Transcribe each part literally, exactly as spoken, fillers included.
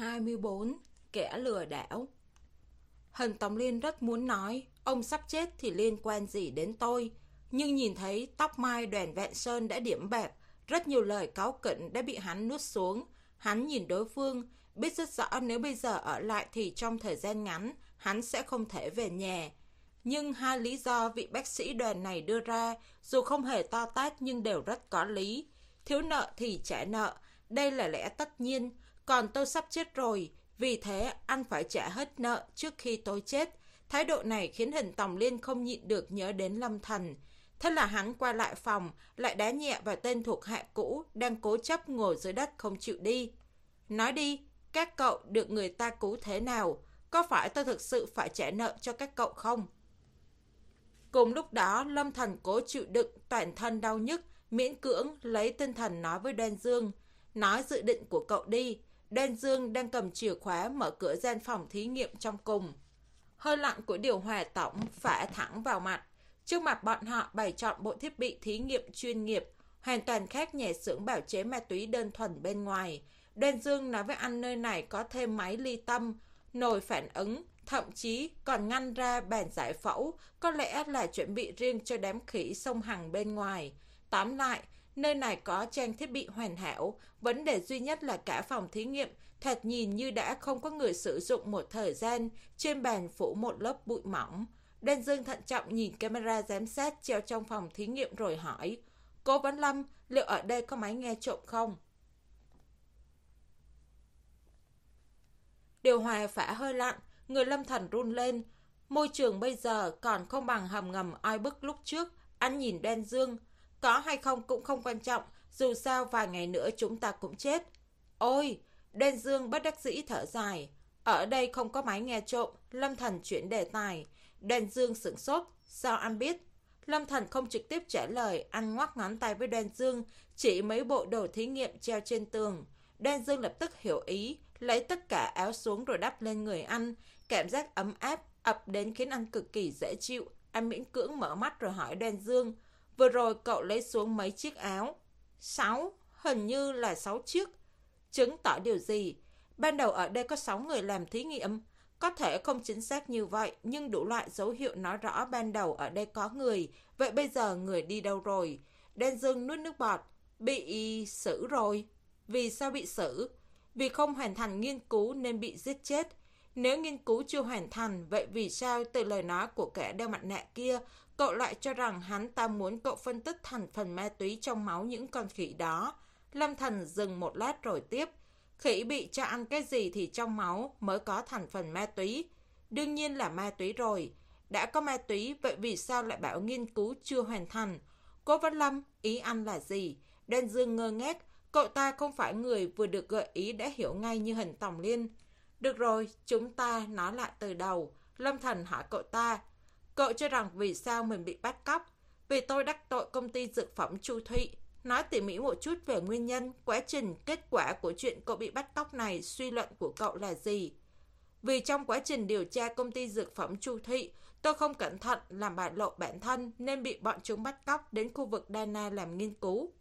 hai mươi bốn. Kẻ lừa đảo. Hân Tòng Liên rất muốn nói, ông sắp chết thì liên quan gì đến tôi. Nhưng nhìn thấy tóc mai Đoàn Vạn Sơn đã điểm bạc, rất nhiều lời cáu kỉnh đã bị hắn nuốt xuống. Hắn nhìn đối phương, biết rất rõ nếu bây giờ ở lại thì trong thời gian ngắn, hắn sẽ không thể về nhà. Nhưng hai lý do vị bác sĩ Đoàn này đưa ra, dù không hề to tát nhưng đều rất có lý. Thiếu nợ thì trả nợ, đây là lẽ tất nhiên. Còn tôi sắp chết rồi, vì thế anh phải trả hết nợ trước khi tôi chết. Thái độ này khiến Hình Tòng Liên không nhịn được nhớ đến Lâm Thần. Thế là hắn qua lại phòng, lại đá nhẹ vào tên thuộc hạ cũ đang cố chấp ngồi dưới đất không chịu đi. Nói đi, các cậu được người ta cứu thế nào? Có phải tôi thực sự phải trả nợ cho các cậu không? Cùng lúc đó, Lâm Thần cố chịu đựng toàn thân đau nhức, miễn cưỡng lấy tinh thần nói với Đoan Dương. Nói dự định của cậu đi. Đoan Dương đang cầm chìa khóa mở cửa gian phòng thí nghiệm trong cùng. Hơi lạnh của điều hòa tổng phả thẳng vào mặt. Trước mặt bọn họ bày chọn bộ thiết bị thí nghiệm chuyên nghiệp, hoàn toàn khác nhà xưởng bào chế ma túy đơn thuần bên ngoài. Đoan Dương nói với anh nơi này có thêm máy ly tâm, nồi phản ứng, thậm chí còn ngăn ra bàn giải phẫu, có lẽ là chuẩn bị riêng cho đám khỉ sông Hằng bên ngoài. Tóm lại, nơi này có trang thiết bị hoàn hảo, vấn đề duy nhất là cả phòng thí nghiệm thật nhìn như đã không có người sử dụng một thời gian, trên bàn phủ một lớp bụi mỏng. Đoan Dương thận trọng nhìn camera giám sát treo trong phòng thí nghiệm rồi hỏi, Cố Vấn Lâm, liệu ở đây có máy nghe trộm không? Điều hòa phả hơi lạnh, người Lâm Thần run lên. Môi trường bây giờ còn không bằng hầm ngầm oi bức lúc trước. Anh nhìn Đoan Dương, có hay không cũng không quan trọng, dù sao vài ngày nữa chúng ta cũng chết. Ôi, Đoan Dương bất đắc dĩ thở dài. Ở đây không có máy nghe trộm. Lâm Thần chuyển đề tài. Đoan Dương sửng sốt, sao anh biết? Lâm Thần không trực tiếp trả lời, anh ngoắc ngón tay với Đoan Dương, chỉ mấy bộ đồ thí nghiệm treo trên tường. Đoan Dương lập tức hiểu ý, lấy tất cả áo xuống rồi đắp lên người anh. Cảm giác ấm áp ập đến khiến anh cực kỳ dễ chịu. Anh miễn cưỡng mở mắt rồi hỏi Đoan Dương, vừa rồi cậu lấy xuống mấy chiếc áo? Sáu, hình như là sáu chiếc. Chứng tỏ điều gì? Ban đầu ở đây có sáu người làm thí nghiệm. Có thể không chính xác như vậy, nhưng đủ loại dấu hiệu nói rõ ban đầu ở đây có người. Vậy bây giờ người đi đâu rồi? Đoan Dương nuốt nước bọt. Bị xử rồi. Vì sao bị xử? Vì không hoàn thành nghiên cứu nên bị giết chết. Nếu nghiên cứu chưa hoàn thành, vậy vì sao từ lời nói của kẻ đeo mặt nạ kia, cậu lại cho rằng hắn ta muốn cậu phân tích thành phần ma túy trong máu những con khỉ đó? Lâm Thần dừng một lát rồi tiếp. Khỉ bị cho ăn cái gì thì trong máu mới có thành phần ma túy. Đương nhiên là ma túy rồi. Đã có ma túy, vậy vì sao lại bảo nghiên cứu chưa hoàn thành? Cố Vấn Lâm, ý anh là gì? Đoan Dương ngơ ngác. Cậu ta không phải người vừa được gợi ý đã hiểu ngay như Hình Tòng Liên. Được rồi, chúng ta nói lại từ đầu. Lâm Thần hỏi cậu ta. Cậu cho rằng vì sao mình bị bắt cóc? Vì tôi đắc tội công ty dược phẩm Chu Thụy. Nói tỉ mỉ một chút về nguyên nhân, quá trình, kết quả của chuyện cậu bị bắt cóc này, suy luận của cậu là gì? Vì trong quá trình điều tra công ty dược phẩm Chu Thụy, tôi không cẩn thận làm bại lộ bản thân nên bị bọn chúng bắt cóc đến khu vực Dana làm nghiên cứu.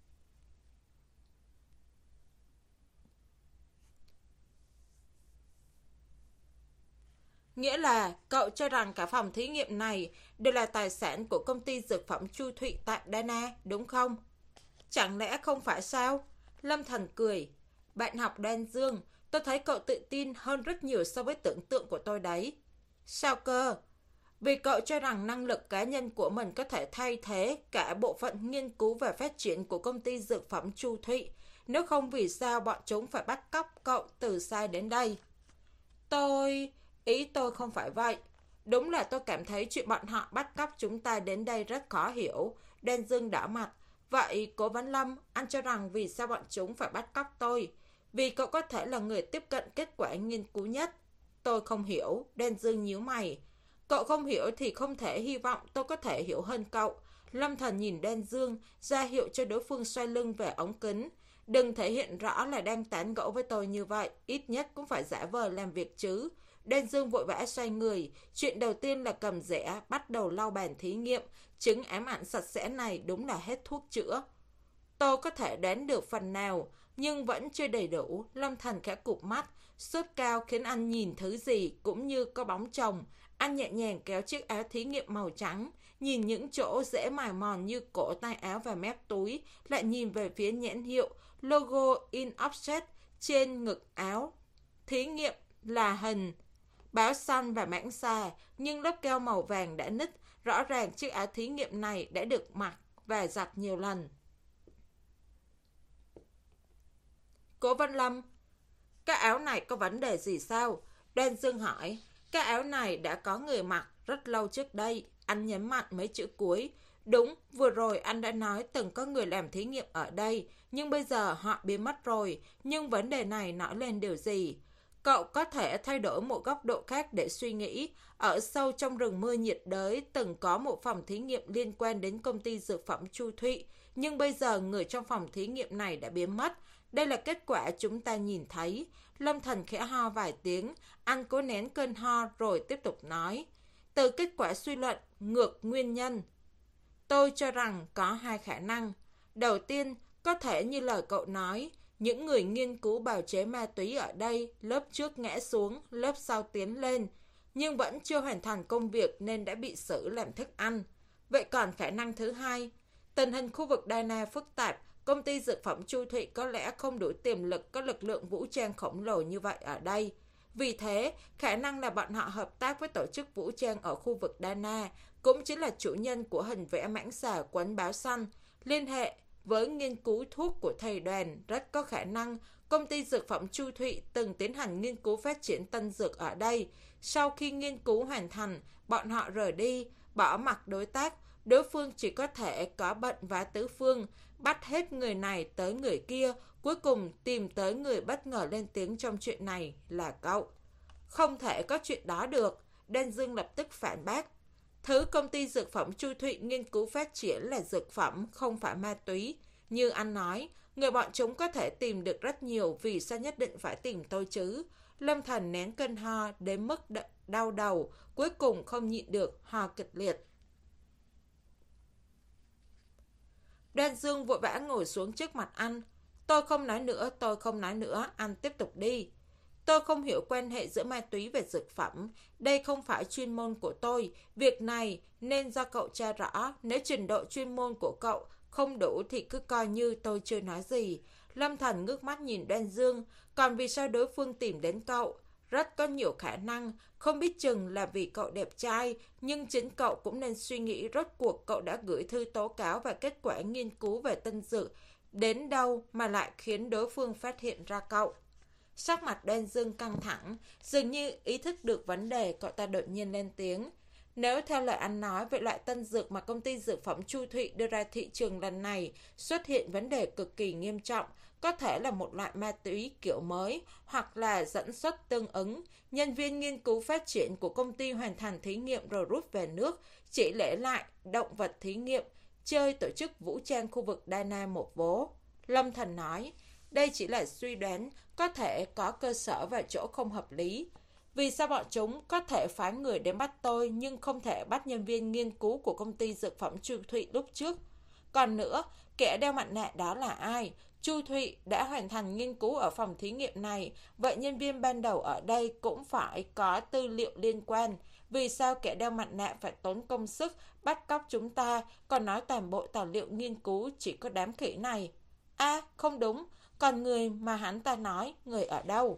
Nghĩa là cậu cho rằng cả phòng thí nghiệm này đều là tài sản của công ty dược phẩm Chu Thụy tại Dana, đúng không? Chẳng lẽ không phải sao? Lâm Thần cười. Bạn học Đoan Dương, tôi thấy cậu tự tin hơn rất nhiều so với tưởng tượng của tôi đấy. Sao cơ? Vì cậu cho rằng năng lực cá nhân của mình có thể thay thế cả bộ phận nghiên cứu và phát triển của công ty dược phẩm Chu Thụy. Nếu không vì sao bọn chúng phải bắt cóc cậu từ xa đến đây? Tôi... Ý tôi không phải vậy. Đúng là tôi cảm thấy chuyện bọn họ bắt cóc chúng ta đến đây rất khó hiểu. Đoan Dương đỏ mặt. Vậy Cố Vấn Lâm, anh cho rằng vì sao bọn chúng phải bắt cóc tôi? Vì cậu có thể là người tiếp cận kết quả nghiên cứu nhất. Tôi không hiểu. Đoan Dương nhíu mày. Cậu không hiểu thì không thể hy vọng tôi có thể hiểu hơn cậu. Lâm Thần nhìn Đoan Dương, ra hiệu cho đối phương xoay lưng về ống kính. Đừng thể hiện rõ là đang tán gẫu với tôi như vậy. Ít nhất cũng phải giả vờ làm việc chứ. Đoan Dương vội vã xoay người. Chuyện đầu tiên là cầm dẻ, bắt đầu lau bàn thí nghiệm. Chứng ám ảnh sạch sẽ này đúng là hết thuốc chữa. Tôi có thể đoán được phần nào. nhưng vẫn chưa đầy đủ. Lâm Thành khẽ cụp mắt, sốt cao khiến anh nhìn thứ gì cũng như có bóng chồng. Anh nhẹ nhàng kéo chiếc áo thí nghiệm màu trắng, nhìn những chỗ dễ mài mòn như cổ tay áo và mép túi, lại nhìn về phía nhãn hiệu logo in offset trên ngực áo. Thí nghiệm là hình báo xanh và mảng xà, nhưng lớp keo màu vàng đã nứt. Rõ ràng chiếc áo thí nghiệm này đã được mặc và giặt nhiều lần. Cố Văn Lâm, cái áo này có vấn đề gì sao? Đoan Dương hỏi. Cái áo này đã có người mặc rất lâu trước đây. Anh nhấn mạnh mấy chữ cuối. Đúng, vừa rồi anh đã nói từng có người làm thí nghiệm ở đây, nhưng bây giờ họ biến mất rồi. Nhưng vấn đề này nói lên điều gì? Cậu có thể thay đổi một góc độ khác để suy nghĩ. Ở sâu trong rừng mưa nhiệt đới từng có một phòng thí nghiệm liên quan đến công ty dược phẩm Chu Thụy, nhưng bây giờ người trong phòng thí nghiệm này đã biến mất. Đây là kết quả chúng ta nhìn thấy. Lâm Thành khẽ ho vài tiếng, anh cố nén cơn ho rồi tiếp tục nói. Từ kết quả suy luận ngược nguyên nhân, tôi cho rằng có hai khả năng. Đầu tiên, có thể như lời cậu nói, những người nghiên cứu bào chế ma túy ở đây, lớp trước ngã xuống, lớp sau tiến lên, nhưng vẫn chưa hoàn thành công việc nên đã bị xử làm thức ăn. Vậy còn khả năng thứ hai, tình hình khu vực Đa Na phức tạp, công ty dược phẩm Chu Thụy có lẽ không đủ tiềm lực có lực lượng vũ trang khổng lồ như vậy ở đây. Vì thế, khả năng là bọn họ hợp tác với tổ chức vũ trang ở khu vực Đa Na, cũng chính là chủ nhân của hình vẽ mãng xà quấn báo xanh, liên hệ với nghiên cứu thuốc của thầy Đoàn. Rất có khả năng công ty dược phẩm Chu Thụy từng tiến hành nghiên cứu phát triển tân dược ở đây. Sau khi nghiên cứu hoàn thành, bọn họ rời đi, bỏ mặc đối tác. Đối phương chỉ có thể có bận vá tứ phương, bắt hết người này tới người kia, cuối cùng tìm tới người bất ngờ lên tiếng trong chuyện này là cậu. Không thể có chuyện đó được, Đan Dương lập tức phản bác. Thứ công ty dược phẩm Chu Thụy nghiên cứu phát triển là dược phẩm, không phải ma túy. Như anh nói, người bọn chúng có thể tìm được rất nhiều, vì sao nhất định phải tìm tôi chứ? Lâm Thành nén cơn ho đến mức đau đầu, cuối cùng không nhịn được, ho kịch liệt. Đoan Dương vội vã ngồi xuống trước mặt anh. Tôi không nói nữa, tôi không nói nữa, anh tiếp tục đi. Tôi không hiểu quan hệ giữa ma túy và dược phẩm. Đây không phải chuyên môn của tôi. Việc này nên do cậu tra rõ. Nếu trình độ chuyên môn của cậu không đủ thì cứ coi như tôi chưa nói gì. Lâm Thành ngước mắt nhìn Đoan Dương. Còn vì sao đối phương tìm đến cậu? Rất có nhiều khả năng. Không biết chừng là vì cậu đẹp trai. Nhưng chính cậu cũng nên suy nghĩ rốt cuộc cậu đã gửi thư tố cáo và kết quả nghiên cứu về tân dược đến đâu mà lại khiến đối phương phát hiện ra cậu. Sắc mặt Đoan Dương căng thẳng, dường như ý thức được vấn đề, cậu ta đột nhiên lên tiếng. Nếu theo lời anh nói, về loại tân dược mà công ty dược phẩm Chu Thụy đưa ra thị trường lần này xuất hiện vấn đề cực kỳ nghiêm trọng, có thể là một loại ma túy kiểu mới hoặc là dẫn xuất tương ứng. Nhân viên nghiên cứu phát triển của công ty hoàn thành thí nghiệm rồi rút về nước, chỉ để lại động vật thí nghiệm, chơi tổ chức vũ trang khu vực Đa Na một vố. Lâm Thành nói, đây chỉ là suy đoán, có thể có cơ sở và chỗ không hợp lý. Vì sao bọn chúng có thể phái người đến bắt tôi nhưng không thể bắt nhân viên nghiên cứu của công ty dược phẩm Chu Thụy lúc trước? Còn nữa, kẻ đeo mặt nạ đó là ai? Chu Thụy đã hoàn thành nghiên cứu ở phòng thí nghiệm này, vậy nhân viên ban đầu ở đây cũng phải có tư liệu liên quan. Vì sao kẻ đeo mặt nạ phải tốn công sức bắt cóc chúng ta, còn nói toàn bộ tài liệu nghiên cứu chỉ có đám khỉ này? À, không đúng, còn người mà hắn ta nói, người ở đâu?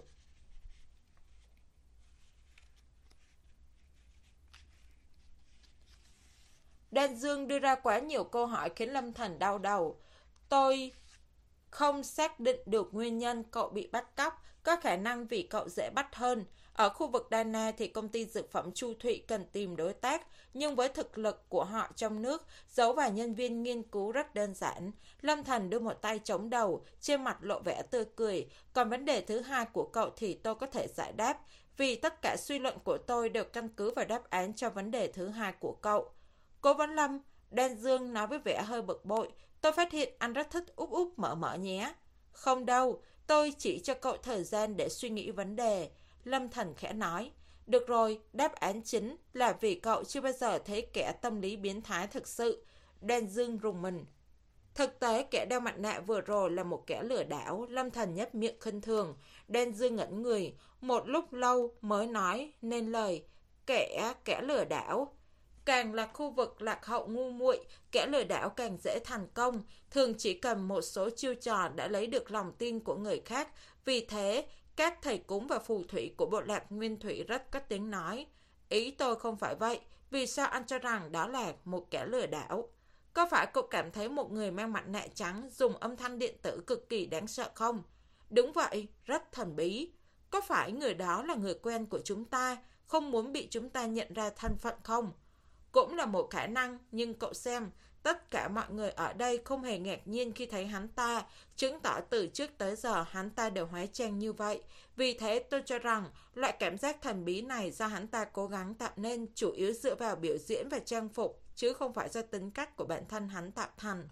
Đoan Dương đưa ra quá nhiều câu hỏi khiến Lâm Thành đau đầu. Tôi không xác định được nguyên nhân cậu bị bắt cóc, có khả năng vì cậu dễ bắt hơn. Ở khu vực Đa Na thì công ty dược phẩm Chu Thụy cần tìm đối tác, nhưng với thực lực của họ trong nước, giấu vài nhân viên nghiên cứu rất đơn giản. Lâm Thành đưa một tay chống đầu, trên mặt lộ vẻ tươi cười. Còn vấn đề thứ hai của cậu thì tôi có thể giải đáp, vì tất cả suy luận của tôi đều căn cứ vào đáp án cho vấn đề thứ hai của cậu. Cố Vấn Lâm, Đoan Dương nói với vẻ hơi bực bội, tôi phát hiện anh rất thích úp úp mở mở nhé. Không đâu, tôi chỉ cho cậu thời gian để suy nghĩ vấn đề. Lâm Thành khẽ nói. Được rồi, đáp án chính là vì cậu chưa bao giờ thấy kẻ tâm lý biến thái thực sự. Đoan Dương rùng mình. Thực tế, kẻ đeo mặt nạ vừa rồi là một kẻ lừa đảo. Lâm Thần nhếch miệng khinh thường. Đen Dương ngẩn người, một lúc lâu mới nói nên lời. Kẻ, kẻ lừa đảo. Càng là khu vực lạc hậu ngu muội, kẻ lừa đảo càng dễ thành công. Thường chỉ cần một số chiêu trò đã lấy được lòng tin của người khác. Vì thế, các thầy cúng và phù thủy của bộ lạc Nguyên Thủy rất có tiếng nói. Ý tôi không phải vậy. Vì sao anh cho rằng đó là một kẻ lừa đảo? Có phải cậu cảm thấy một người mang mặt nạ trắng dùng âm thanh điện tử cực kỳ đáng sợ không? Đúng vậy, rất thần bí. Có phải người đó là người quen của chúng ta, không muốn bị chúng ta nhận ra thân phận không? Cũng là một khả năng, nhưng cậu xem, tất cả mọi người ở đây không hề ngạc nhiên khi thấy hắn ta, chứng tỏ từ trước tới giờ hắn ta đều hóa trang như vậy. Vì thế tôi cho rằng, loại cảm giác thần bí này do hắn ta cố gắng tạo nên chủ yếu dựa vào biểu diễn và trang phục, chứ không phải do tính cách của bản thân hắn tạo thành.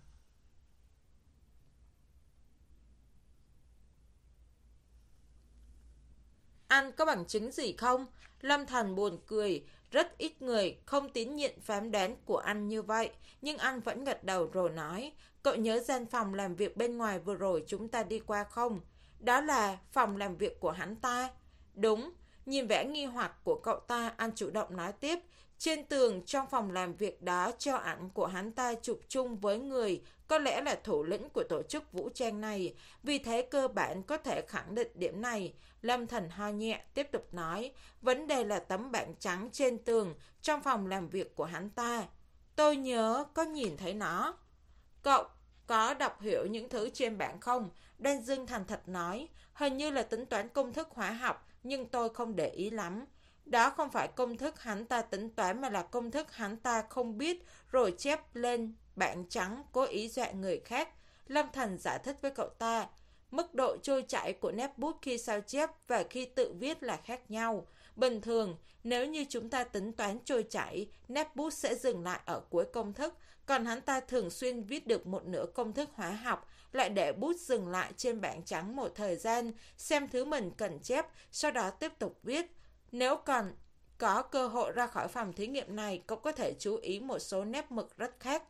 Anh có bằng chứng gì không? Lâm Thần buồn cười, rất ít người không tín nhiệm phán đoán của anh như vậy, nhưng anh vẫn gật đầu rồi nói, cậu nhớ gian phòng làm việc bên ngoài vừa rồi chúng ta đi qua không? Đó là phòng làm việc của hắn ta. Đúng, nhìn vẻ nghi hoặc của cậu ta, anh chủ động nói tiếp, trên tường trong phòng làm việc đó treo ảnh của hắn ta chụp chung với người có lẽ là thủ lĩnh của tổ chức vũ trang này, vì thế cơ bản có thể khẳng định điểm này. Lâm Thần ho nhẹ tiếp tục nói, vấn đề là tấm bảng trắng trên tường trong phòng làm việc của hắn ta. Tôi nhớ có nhìn thấy nó. Cậu có đọc hiểu những thứ trên bảng không? Đan Dương thành thật nói, hình như là tính toán công thức hóa học, nhưng tôi không để ý lắm. Đó không phải công thức hắn ta tính toán mà là công thức hắn ta không biết rồi chép lên bảng trắng cố ý dọa người khác. Lâm Thần giải thích với cậu ta, mức độ trôi chảy của nét bút khi sao chép và khi tự viết là khác nhau. Bình thường, nếu như chúng ta tính toán trôi chảy, nét bút sẽ dừng lại ở cuối công thức, còn hắn ta thường xuyên viết được một nửa công thức hóa học, lại để bút dừng lại trên bảng trắng một thời gian, xem thứ mình cần chép, sau đó tiếp tục viết. Nếu còn có cơ hội ra khỏi phòng thí nghiệm này, cậu có thể chú ý một số nét mực rất khác.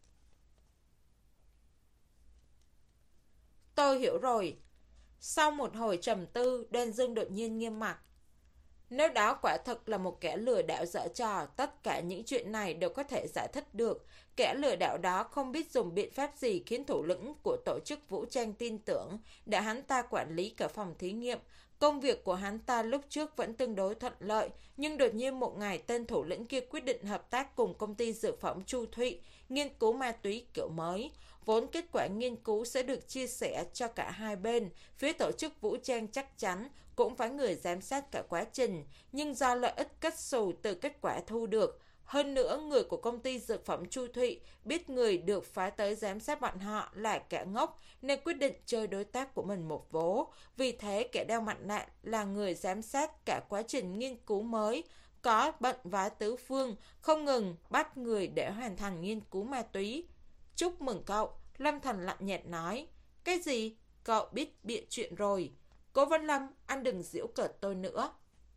Tôi hiểu rồi. Sau một hồi trầm tư, Đen Dương đột nhiên nghiêm mặt. Nếu đó quả thực là một kẻ lừa đảo dở trò, tất cả những chuyện này đều có thể giải thích được. Kẻ lừa đảo đó không biết dùng biện pháp gì khiến thủ lĩnh của tổ chức vũ trang tin tưởng để hắn ta quản lý cả phòng thí nghiệm. Công việc của hắn ta lúc trước vẫn tương đối thuận lợi, nhưng đột nhiên một ngày tên thủ lĩnh kia quyết định hợp tác cùng công ty dược phẩm Chu Thụy, nghiên cứu ma túy kiểu mới. Vốn kết quả nghiên cứu sẽ được chia sẻ cho cả hai bên, phía tổ chức vũ trang chắc chắn cũng phải người giám sát cả quá trình, nhưng do lợi ích kết xù từ kết quả thu được. Hơn nữa, người của công ty dược phẩm Chu Thụy biết người được phái tới giám sát bọn họ là kẻ ngốc nên quyết định chơi đối tác của mình một vố. Vì thế, kẻ đeo mặt nạ là người giám sát cả quá trình nghiên cứu mới, có bận vá tứ phương, không ngừng bắt người để hoàn thành nghiên cứu ma túy. Chúc mừng cậu, Lâm Thần lạnh nhạt nói. Cái gì? Cậu biết bịa chuyện rồi. Cố Vân Lâm, anh đừng giễu cợt tôi nữa.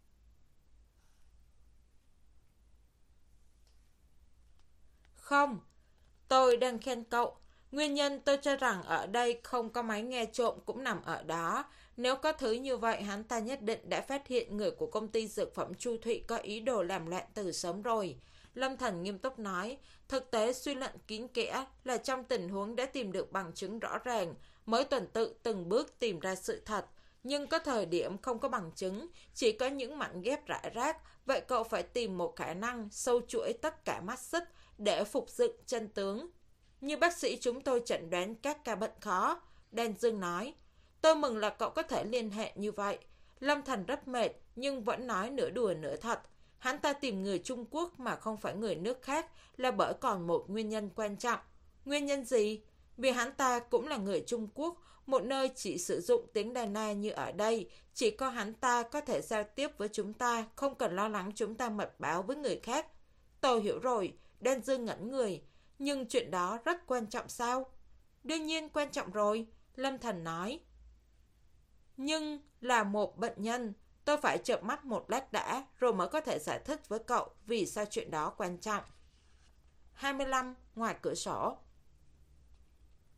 Không, tôi đang khen cậu. Nguyên nhân tôi cho rằng ở đây không có máy nghe trộm cũng nằm ở đó. Nếu có thứ như vậy, hắn ta nhất định đã phát hiện người của công ty dược phẩm Chu Thụy có ý đồ làm loạn từ sớm rồi. Lâm Thần nghiêm túc nói, thực tế suy luận kín kẽ là trong tình huống đã tìm được bằng chứng rõ ràng, mới tuần tự từng bước tìm ra sự thật. Nhưng có thời điểm không có bằng chứng, chỉ có những mảnh ghép rải rác, vậy cậu phải tìm một khả năng sâu chuỗi tất cả mắt xích để phục dựng chân tướng. Như bác sĩ chúng tôi chẩn đoán các ca bệnh khó, Đan Dương nói. Tôi mừng là cậu có thể liên hệ như vậy. Lâm Thần rất mệt nhưng vẫn nói nửa đùa nửa thật. Hắn ta tìm người Trung Quốc mà không phải người nước khác là bởi còn một nguyên nhân quan trọng. Nguyên nhân gì? Vì hắn ta cũng là người Trung Quốc, một nơi chỉ sử dụng tiếng Đài Na như ở đây. Chỉ có hắn ta có thể giao tiếp với chúng ta, không cần lo lắng chúng ta mật báo với người khác. Tôi hiểu rồi, Đan Dương ngẩn người. Nhưng chuyện đó rất quan trọng sao? Đương nhiên quan trọng rồi, Lâm Thần nói. Nhưng là một bệnh nhân, tôi phải chợp mắt một lát đã, rồi mới có thể giải thích với cậu vì sao chuyện đó quan trọng. hai mươi lăm. Ngoài cửa sổ.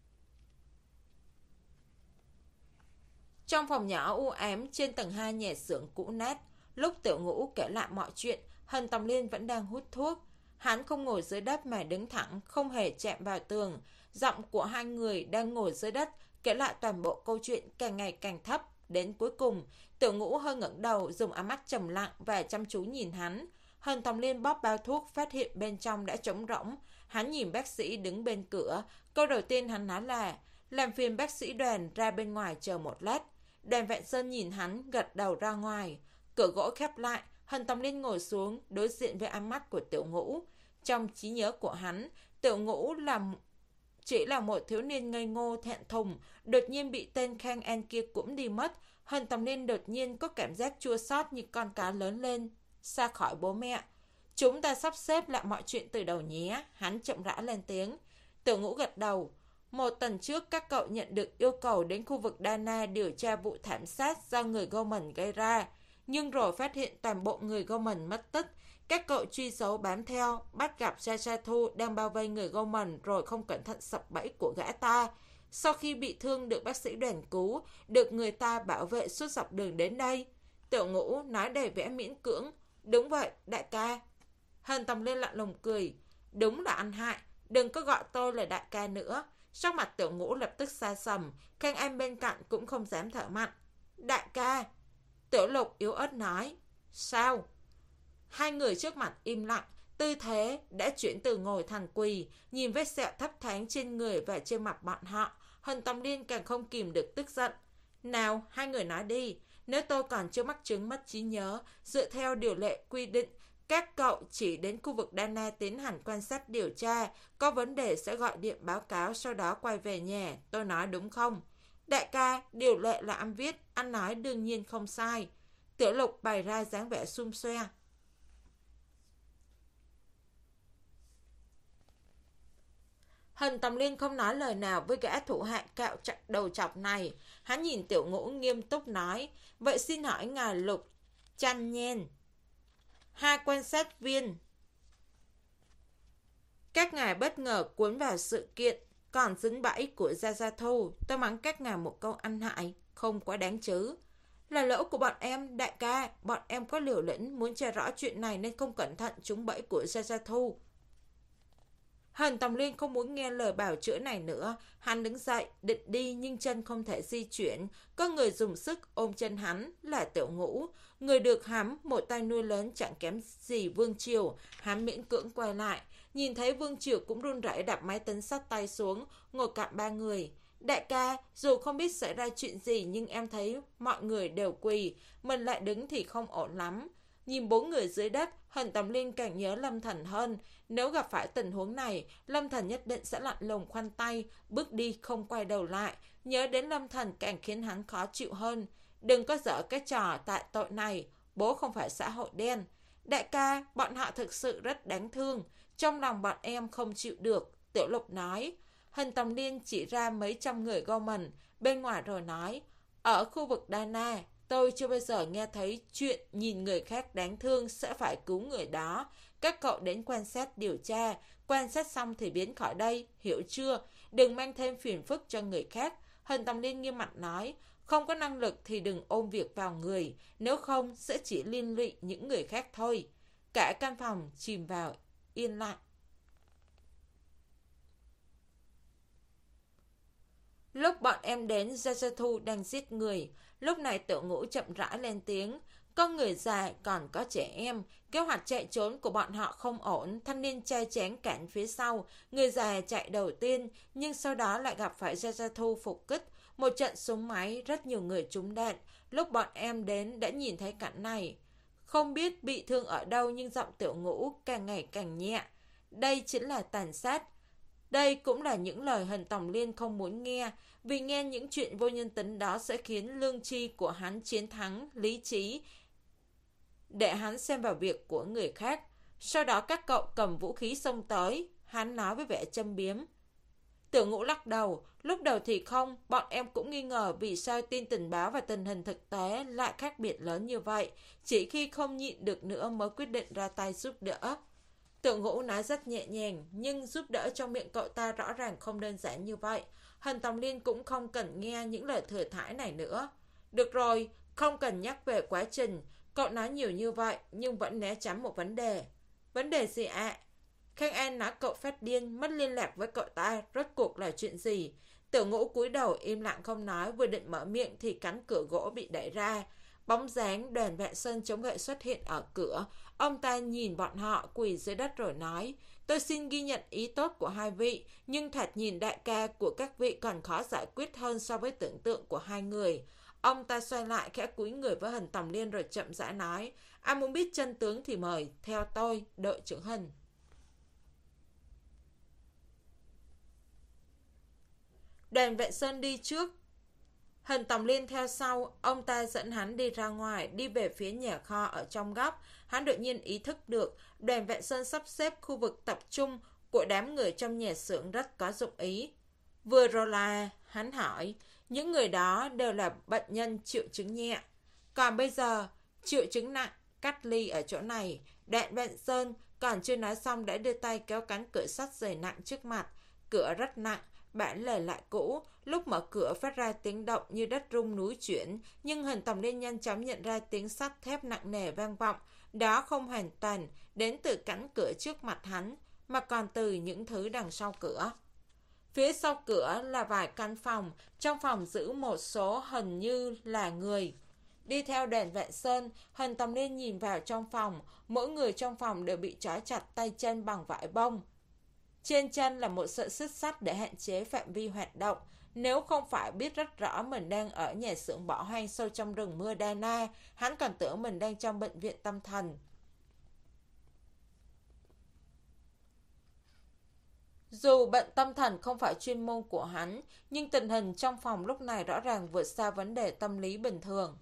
Trong phòng nhỏ u ám trên tầng hai nhà xưởng cũ nát, lúc Tiểu Ngũ kể lại mọi chuyện, Hân Tầm Liên vẫn đang hút thuốc. Hắn không ngồi dưới đất mà đứng thẳng, không hề chạm vào tường. Giọng của hai người đang ngồi dưới đất kể lại toàn bộ câu chuyện càng ngày càng thấp. Đến cuối cùng, Tiểu Ngũ hơi ngẩng đầu, dùng ánh mắt trầm lặng và chăm chú nhìn hắn. Hân Tầm Liên bóp bao thuốc, phát hiện bên trong đã trống rỗng. Hắn nhìn bác sĩ đứng bên cửa. Câu đầu tiên hắn nói là: làm phiền bác sĩ Đoàn ra bên ngoài chờ một lát. Đoàn Vạn Sơn nhìn hắn, gật đầu ra ngoài. Cửa gỗ khép lại, Hân Tầm Liên ngồi xuống, đối diện với ánh mắt của Tiểu Ngũ. Trong trí nhớ của hắn, Tiểu Ngũ là chỉ là một thiếu niên ngây ngô thẹn thùng, đột nhiên bị tên Khang An kia cũng đi mất. Hân Tầm Liên đột nhiên có cảm giác chua xót như con cá lớn lên, xa khỏi bố mẹ. Chúng ta sắp xếp lại mọi chuyện từ đầu nhé, hắn chậm rãi lên tiếng. Tiểu Ngũ gật đầu. Một tuần trước các cậu nhận được yêu cầu đến khu vực Dana điều tra vụ thảm sát do người Goman gây ra. Nhưng rồi phát hiện toàn bộ người Goman mất tích. Các cậu truy dấu bám theo, bắt gặp Jajathu đang bao vây người Goman rồi không cẩn thận sập bẫy của gã ta. Sau khi bị thương được bác sĩ Đoàn cứu, được người ta bảo vệ suốt dọc đường đến đây. Tiểu Ngũ nói đầy vẻ miễn cưỡng. Đúng vậy, đại ca. Hân Tầm Liên lạnh lùng cười. Đúng là ăn hại, đừng có gọi tôi là đại ca nữa. Sắc mặt Tiểu Ngũ lập tức xa sầm, Khang An bên cạnh cũng không dám thở mạnh. Đại ca. Tiểu Lục yếu ớt nói. Sao? Hai người trước mặt im lặng, tư thế đã chuyển từ ngồi thành quỳ, nhìn vết sẹo thấp thoáng trên người và trên mặt bọn họ. Hân Tầm Liên càng không kìm được tức giận. Nào, hai người nói đi, nếu tôi còn chưa mắc chứng mất trí nhớ, dựa theo điều lệ quy định, các cậu chỉ đến khu vực Dana tiến hành quan sát điều tra, có vấn đề sẽ gọi điện báo cáo, sau đó quay về nhà, tôi nói đúng không? Đại ca, điều lệ là anh viết, anh nói đương nhiên không sai. Tiểu Lục bày ra dáng vẻ xum xoe. Hân Tầm Liên không nói lời nào với gã thủ hạ cạo chặt đầu chọc này. Hắn nhìn Tiểu Ngũ nghiêm túc nói, vậy xin hỏi ngài Lục Chăn Nhen, hai quan sát viên, các ngài bất ngờ cuốn vào sự kiện còn dính bẫy của Gia Gia Thu, tôi mắng các ngài một câu ăn hại, không quá đáng chứ. Là lỗi của bọn em, đại ca, bọn em có liều lĩnh muốn tra rõ chuyện này nên không cẩn thận trúng bẫy của Gia Gia Thu. Hân Tầm Liên không muốn nghe lời bào chữa này nữa. Hắn đứng dậy, định đi nhưng chân không thể di chuyển. Có người dùng sức ôm chân hắn là Tiểu Ngũ. Người được hắn một tay nuôi lớn chẳng kém gì Vương Triều. Hắn miễn cưỡng quay lại. Nhìn thấy Vương Triều cũng run rẩy đặt máy tính sát tay xuống, ngồi cạnh ba người. Đại ca, dù không biết xảy ra chuyện gì nhưng em thấy mọi người đều quỳ. Mình lại đứng thì không ổn lắm. Nhìn bốn người dưới đất, Hân Tầm Liên càng nhớ Lâm Thần hơn. Nếu gặp phải tình huống này, Lâm Thần nhất định sẽ lạnh lùng khoanh tay, bước đi không quay đầu lại. Nhớ đến Lâm Thần càng khiến hắn khó chịu hơn. Đừng có dở cái trò tại tội này, bố không phải xã hội đen. Đại ca, bọn họ thực sự rất đáng thương. Trong lòng bọn em không chịu được, Tiểu Lục nói. Hân Tầm Liên chỉ ra mấy trăm người Goman bên ngoài rồi nói, ở khu vực Dana, tôi chưa bao giờ nghe thấy chuyện nhìn người khác đáng thương sẽ phải cứu người đó. Các cậu đến quan sát điều tra, quan sát xong thì biến khỏi đây, hiểu chưa? Đừng mang thêm phiền phức cho người khác. Hân Tầm Liên nghiêm mặt nói, không có năng lực thì đừng ôm việc vào người, nếu không sẽ chỉ liên lụy những người khác thôi. Cả căn phòng chìm vào yên lặng. Lúc bọn em đến, Jajathu đang giết người. Lúc này Tiểu Ngũ chậm rãi lên tiếng. Có người già, còn có trẻ em. Kế hoạch chạy trốn của bọn họ không ổn. Thanh niên trai chén cản phía sau. Người già chạy đầu tiên, nhưng sau đó lại gặp phải Jajathu phục kích. Một trận súng máy, rất nhiều người trúng đạn. Lúc bọn em đến đã nhìn thấy cảnh này. Không biết bị thương ở đâu nhưng giọng Tiểu Ngũ càng ngày càng nhẹ. Đây chính là tàn sát. Đây cũng là những lời Hân Tầm Liên không muốn nghe, vì nghe những chuyện vô nhân tính đó sẽ khiến lương tri của hắn chiến thắng lý trí, để hắn xem vào việc của người khác. Sau đó các cậu cầm vũ khí xông tới, hắn nói với vẻ châm biếm. Tiểu Ngũ lắc đầu, lúc đầu thì không, bọn em cũng nghi ngờ vì sao tin tình báo và tình hình thực tế lại khác biệt lớn như vậy, chỉ khi không nhịn được nữa mới quyết định ra tay giúp đỡ. Tiểu Ngũ nói rất nhẹ nhàng, nhưng giúp đỡ trong miệng cậu ta rõ ràng không đơn giản như vậy. Hân Tầm Liên cũng không cần nghe những lời thừa thãi này nữa. Được rồi, không cần nhắc về quá trình. Cậu nói nhiều như vậy nhưng vẫn né tránh một vấn đề. Vấn đề gì ạ? À? Khang An nói cậu phát điên, mất liên lạc với cậu ta, rốt cuộc là chuyện gì? Tiểu Ngũ cúi đầu im lặng không nói, vừa định mở miệng thì cánh cửa gỗ bị đẩy ra. Bóng dáng Đoàn Vạn Sơn chống gậy xuất hiện ở cửa. Ông ta nhìn bọn họ quỳ dưới đất rồi nói: tôi xin ghi nhận ý tốt của hai vị, nhưng thoạt nhìn đại ca của các vị còn khó giải quyết hơn so với tưởng tượng của hai người. Ông ta xoay lại khẽ cúi người với Hần Tòng Liên rồi chậm rãi nói: ai muốn biết chân tướng thì mời theo tôi, đội trưởng Hần. Đoàn Vạn Sơn đi trước, Hần Tòng Liên theo sau. Ông ta dẫn hắn đi ra ngoài, đi về phía nhà kho ở trong góc. Hắn đột nhiên ý thức được Đoàn Vạn Sơn sắp xếp khu vực tập trung của đám người trong nhà xưởng rất có dụng ý. Vừa rồi là, hắn hỏi, những người đó đều là bệnh nhân triệu chứng nhẹ. Còn bây giờ, triệu chứng nặng, cắt ly ở chỗ này. Đoàn Vạn Sơn còn chưa nói xong đã đưa tay kéo cánh cửa sắt dày nặng trước mặt. Cửa rất nặng, bản lề lại cũ, lúc mở cửa phát ra tiếng động như đất rung núi chuyển, nhưng Hần Tòng Liên nhanh chóng nhận ra tiếng sắt thép nặng nề vang vọng. Đó không hoàn toàn đến từ cánh cửa trước mặt hắn, mà còn từ những thứ đằng sau cửa. Phía sau cửa là vài căn phòng, trong phòng giữ một số hình như là người. Đi theo Đoàn Vạn Sơn, Hần Tòng Liên nhìn vào trong phòng, mỗi người trong phòng đều bị trói chặt tay chân bằng vải bông. Trên chân là một sợi xích sắt để hạn chế phạm vi hoạt động. Nếu không phải biết rất rõ mình đang ở nhà xưởng bỏ hoang sâu trong rừng mưa Dana, hắn còn tưởng mình đang trong bệnh viện tâm thần. Dù bệnh tâm thần không phải chuyên môn của hắn, nhưng tình hình trong phòng lúc này rõ ràng vượt xa vấn đề tâm lý bình thường.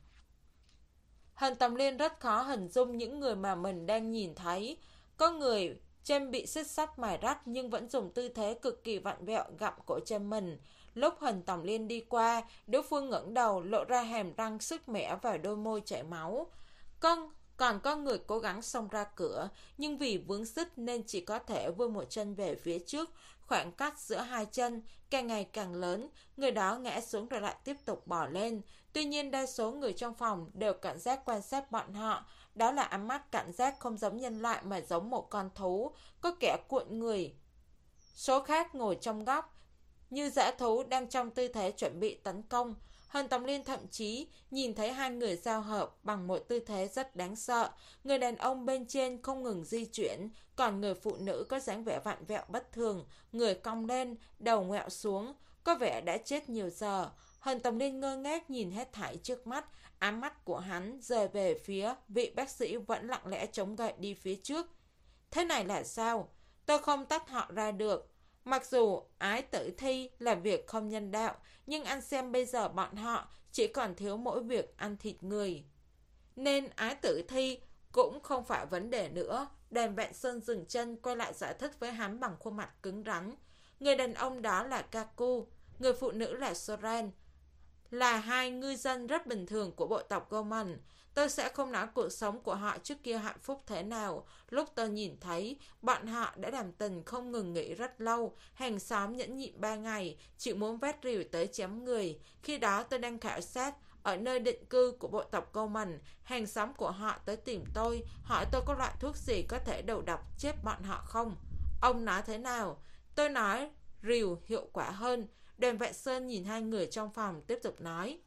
Hần Tòng Liên rất khó hình dung những người mà mình đang nhìn thấy. Có người chân bị xích sắt mài rắt nhưng vẫn dùng tư thế cực kỳ vặn vẹo gặm cổ chân mình. Lúc Hần Tòng Liên đi qua, đối phương ngẩng đầu lộ ra hàm răng sứt mẻ và đôi môi chảy máu. Con còn có người cố gắng xông ra cửa, nhưng vì vướng xích nên chỉ có thể vươn một chân về phía trước. Khoảng cách giữa hai chân càng ngày càng lớn, người đó ngã xuống rồi lại tiếp tục bò lên. Tuy nhiên đa số người trong phòng đều cảnh giác quan sát bọn họ. Đó là ánh mắt cảnh giác không giống nhân loại mà giống một con thú, có kẻ cuộn người. Số khác ngồi trong góc, như dã thú đang trong tư thế chuẩn bị tấn công. Hần Tòng Liên thậm chí nhìn thấy hai người giao hợp bằng một tư thế rất đáng sợ. Người đàn ông bên trên không ngừng di chuyển, còn người phụ nữ có dáng vẻ vặn vẹo bất thường, người cong lên, đầu ngoẹo xuống, có vẻ đã chết nhiều giờ. Hần Tòng Liên ngơ ngác nhìn hết thảy trước mắt, ám mắt của hắn rời về phía vị bác sĩ vẫn lặng lẽ chống gậy đi phía trước. Thế này là sao? Tôi không tách họ ra được. Mặc dù ái tử thi là việc không nhân đạo, nhưng anh xem bây giờ bọn họ chỉ còn thiếu mỗi việc ăn thịt người. Nên ái tử thi cũng không phải vấn đề nữa. Đoàn Vạn Sơn dừng chân quay lại giải thích với hắn bằng khuôn mặt cứng rắn. Người đàn ông đó là Kaku, người phụ nữ là Soren, là hai ngư dân rất bình thường của bộ tộc Goman. Tôi sẽ không nói cuộc sống của họ trước kia hạnh phúc thế nào. Lúc tôi nhìn thấy, bọn họ đã làm tình không ngừng nghỉ rất lâu. Hàng xóm nhẫn nhịn ba ngày, chỉ muốn vét rìu tới chém người. Khi đó tôi đang khảo sát ở nơi định cư của bộ tộc Goman. Hàng xóm của họ tới tìm tôi, hỏi tôi có loại thuốc gì có thể đầu độc chết bọn họ không. Ông nói thế nào? Tôi nói rìu hiệu quả hơn. Đoàn Vạn Sơn nhìn hai người trong phòng tiếp tục nói.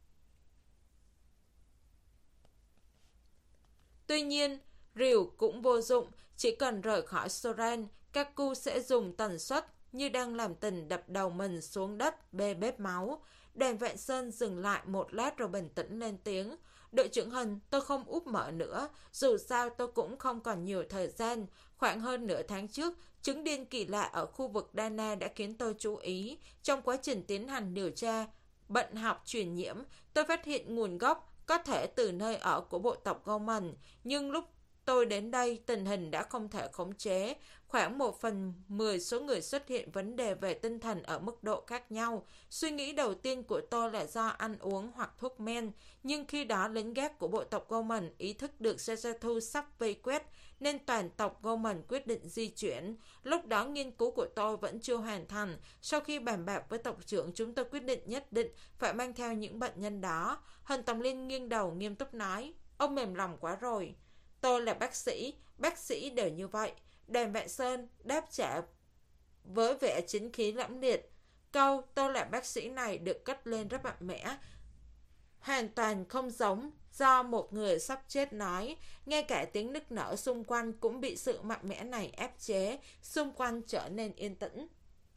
Tuy nhiên, rìu cũng vô dụng, chỉ cần rời khỏi Soren, Kaku sẽ dùng tần suất như đang làm tình đập đầu mình xuống đất bê bết máu. Đoàn Vạn Sơn dừng lại một lát rồi bình tĩnh lên tiếng. Đội trưởng Hần, tôi không úp mở nữa, dù sao tôi cũng không còn nhiều thời gian. Khoảng hơn nửa tháng trước, chứng điên kỳ lạ ở khu vực Dana đã khiến tôi chú ý. Trong quá trình tiến hành điều tra bệnh học truyền nhiễm, tôi phát hiện nguồn gốc có thể từ nơi ở của bộ tộc Goman, nhưng lúc tôi đến đây, tình hình đã không thể khống chế. Khoảng một phần mười số người xuất hiện vấn đề về tinh thần ở mức độ khác nhau. Suy nghĩ đầu tiên của tôi là do ăn uống hoặc thuốc men. Nhưng khi đó lính gác của bộ tộc Goman ý thức được Sejathu sắp vây quét, nên toàn tộc Goman quyết định di chuyển. Lúc đó nghiên cứu của tôi vẫn chưa hoàn thành. Sau khi bàn bạc với tộc trưởng, chúng tôi quyết định nhất định phải mang theo những bệnh nhân đó. Hân Tòng Liên nghiêng đầu nghiêm túc nói, ông mềm lòng quá rồi. Tôi là bác sĩ, bác sĩ đều như vậy. Đoàn Vạn Sơn đáp trả với vẻ chính khí lẫm liệt. Câu tôi là bác sĩ này được cất lên rất mạnh mẽ, hoàn toàn không giống do một người sắp chết nói. Ngay cả tiếng nức nở xung quanh cũng bị sự mạnh mẽ này áp chế, xung quanh trở nên yên tĩnh.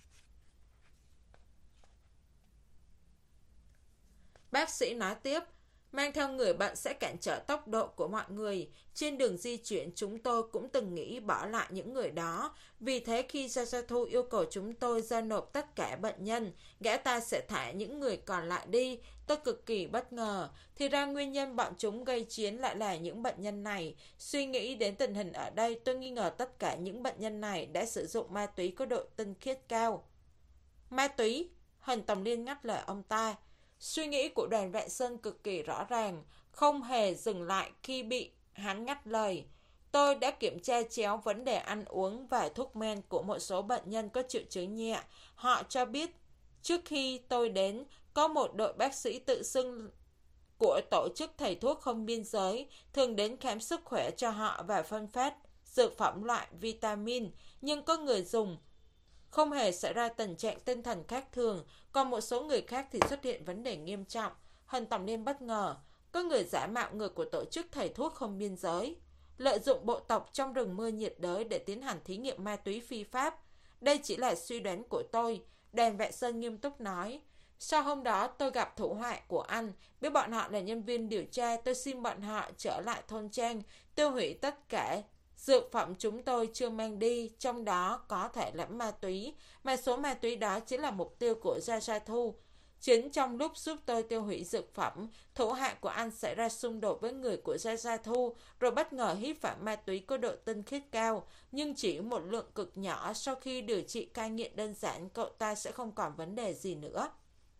Bác sĩ nói tiếp, mang theo người bệnh sẽ cản trở tốc độ của mọi người. Trên đường di chuyển chúng tôi cũng từng nghĩ bỏ lại những người đó. Vì thế khi Sejathu yêu cầu chúng tôi giao nộp tất cả bệnh nhân, gã ta sẽ thả những người còn lại đi. Tôi cực kỳ bất ngờ. Thì ra nguyên nhân bọn chúng gây chiến lại là những bệnh nhân này. Suy nghĩ đến tình hình ở đây, tôi nghi ngờ tất cả những bệnh nhân này đã sử dụng ma túy có độ tinh khiết cao. Ma túy? Hân Tòng Liên ngắt lời ông ta. Suy nghĩ của Đoàn Vạn Sơn cực kỳ rõ ràng, không hề dừng lại khi bị hắn ngắt lời. Tôi đã kiểm tra chéo vấn đề ăn uống và thuốc men của một số bệnh nhân có triệu chứng nhẹ. Họ cho biết, trước khi tôi đến, có một đội bác sĩ tự xưng của tổ chức thầy thuốc không biên giới thường đến khám sức khỏe cho họ và phân phát dược phẩm loại vitamin, nhưng có người dùng không hề xảy ra tình trạng tinh thần khác thường, còn một số người khác thì xuất hiện vấn đề nghiêm trọng. Hân Tòng Liên bất ngờ, có người giả mạo người của tổ chức thầy thuốc không biên giới, lợi dụng bộ tộc trong rừng mưa nhiệt đới để tiến hành thí nghiệm ma túy phi pháp. Đây chỉ là suy đoán của tôi, Đoàn Vạn Sơn nghiêm túc nói. Sau hôm đó tôi gặp thủ hạ của anh, biết bọn họ là nhân viên điều tra, tôi xin bọn họ trở lại thôn trang, tiêu hủy tất cả dược phẩm chúng tôi chưa mang đi, trong đó có thể lẫn ma túy, mà số ma túy đó chính là mục tiêu của Sejathu. Chính trong lúc giúp tôi tiêu hủy dược phẩm, thủ hạ của anh xảy ra xung đột với người của Sejathu, rồi bất ngờ hít phải ma túy có độ tinh khiết cao, nhưng chỉ một lượng cực nhỏ. Sau khi điều trị cai nghiện đơn giản, cậu ta sẽ không còn vấn đề gì nữa.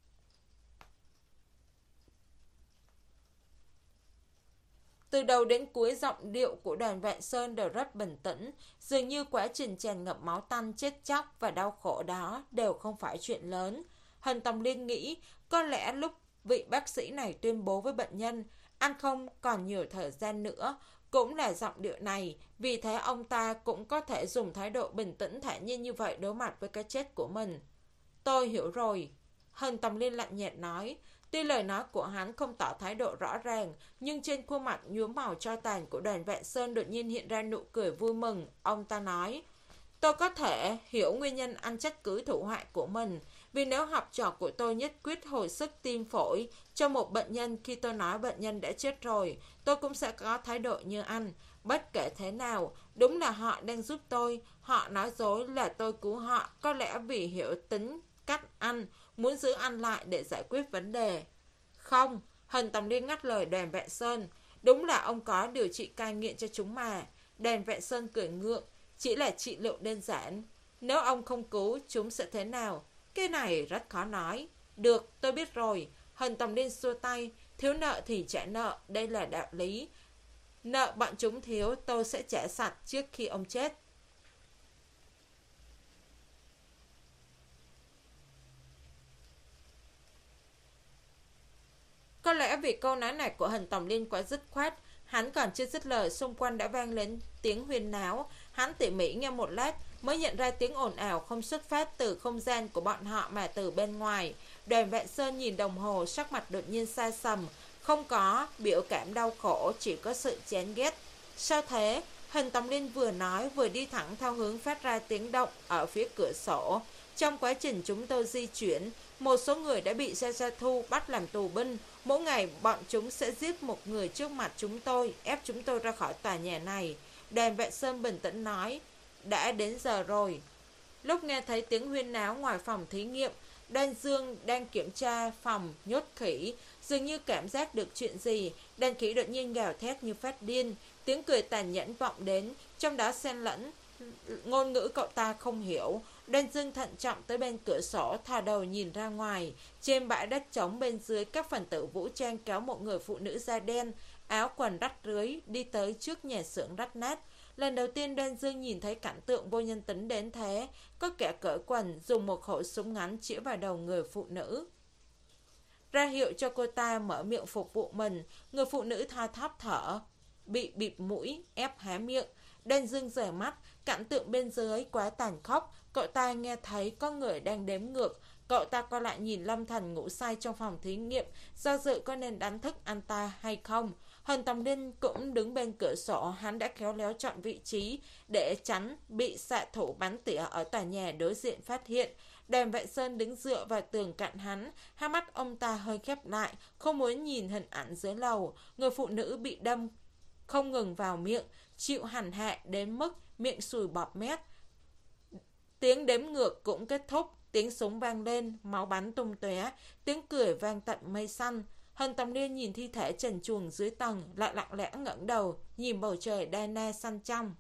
Từ đầu đến cuối giọng điệu của Đoàn Vạn Sơn đều rất bình tĩnh, dường như quá trình tràn ngập máu tanh, chết chóc và đau khổ đó đều không phải chuyện lớn. Hân Tòng Liên nghĩ, có lẽ lúc vị bác sĩ này tuyên bố với bệnh nhân, anh không còn nhiều thời gian nữa, cũng là giọng điệu này, vì thế ông ta cũng có thể dùng thái độ bình tĩnh thản nhiên như vậy đối mặt với cái chết của mình. Tôi hiểu rồi, Hân Tòng Liên lạnh nhạt nói. Tuy lời nói của hắn không tỏ thái độ rõ ràng, nhưng trên khuôn mặt nhuốm màu tro tàn của Đoàn Vạn Sơn đột nhiên hiện ra nụ cười vui mừng. Ông ta nói, tôi có thể hiểu nguyên nhân anh trách cứ thủ hạ của mình, vì nếu học trò của tôi nhất quyết hồi sức tim phổi cho một bệnh nhân khi tôi nói bệnh nhân đã chết rồi, tôi cũng sẽ có thái độ như anh. Bất kể thế nào, đúng là họ đang giúp tôi, họ nói dối là tôi cứu họ, có lẽ vì hiểu tính cách anh, muốn giữ anh lại để giải quyết vấn đề. Không, Hân Tòng Liên ngắt lời Đoàn Vạn Sơn. Đúng là ông có điều trị cai nghiện cho chúng mà. Đoàn Vạn Sơn cười ngượng, chỉ là trị liệu đơn giản. Nếu ông không cứu, chúng sẽ thế nào? Cái này rất khó nói. Được, tôi biết rồi. Hân Tòng Liên xua tay, thiếu nợ thì trả nợ, đây là đạo lý. Nợ bọn chúng thiếu, tôi sẽ trả sạch trước khi ông chết. Có lẽ vì câu nói này của Hân Tòng Liên quá dứt khoát, hắn còn chưa dứt lời, xung quanh đã vang lên tiếng huyên náo. Hắn tỉ mỉ nghe một lát mới nhận ra tiếng ồn ào không xuất phát từ không gian của bọn họ mà từ bên ngoài. Đoàn Vạn Sơn nhìn đồng hồ, sắc mặt đột nhiên xa sầm, không có biểu cảm đau khổ, chỉ có sự chán ghét. Sao thế? Hân Tòng Liên vừa nói vừa đi thẳng theo hướng phát ra tiếng động ở phía cửa sổ. Trong quá trình chúng tôi di chuyển, một số người đã bị Sejathu bắt làm tù binh. Mỗi ngày bọn chúng sẽ giết một người trước mặt chúng tôi, ép chúng tôi ra khỏi tòa nhà này. Đoàn Vạn Sơn bình tĩnh nói, đã đến giờ rồi. Lúc nghe thấy tiếng huyên náo ngoài phòng thí nghiệm, Đoan Dương đang kiểm tra phòng nhốt khỉ, Dường như cảm giác được chuyện gì, đàn khí đột nhiên gào thét như phát điên, tiếng cười tàn nhẫn vọng đến, trong đó xen lẫn ngôn ngữ cậu ta không hiểu. Đoan Dương thận trọng tới bên cửa sổ, thò đầu nhìn ra ngoài. Trên bãi đất trống bên dưới, các phần tử vũ trang kéo một người phụ nữ da đen, áo quần rách rưới, đi tới trước nhà xưởng rách nát. Lần đầu tiên Đoan Dương nhìn thấy cảnh tượng vô nhân tính đến thế. Có kẻ cởi quần, dùng một khẩu súng ngắn chĩa vào đầu người phụ nữ, ra hiệu cho cô ta mở miệng phục vụ mình. Người phụ nữ tha thóp thở, bị bịt mũi, ép há miệng. Đoan Dương rời mắt, cảnh tượng bên dưới quá tàn khốc. Cậu ta nghe thấy có người đang đếm ngược. Cậu ta quay lại nhìn Lâm Thành ngủ say trong phòng thí nghiệm, do dự có nên đánh thức anh ta hay không. Hần Tòng Linh cũng đứng bên cửa sổ, hắn đã khéo léo chọn vị trí để tránh bị xạ thủ bắn tỉa ở tòa nhà đối diện phát hiện. Đàm Vạn Sơn đứng dựa vào tường cạnh hắn, hai mắt ông ta hơi khép lại, không muốn nhìn hình ảnh dưới lầu. Người phụ nữ bị đâm không ngừng vào miệng, chịu hành hạ đến mức miệng sùi bọt mép. Tiếng đếm ngược cũng kết thúc, tiếng súng vang lên, máu bắn tung tóe, tiếng cười vang tận mây xanh. Hân Tòng Liên nhìn thi thể trần truồng dưới tầng, lại lặng lẽ ngẩng đầu, nhìn bầu trời đa na xanh trong.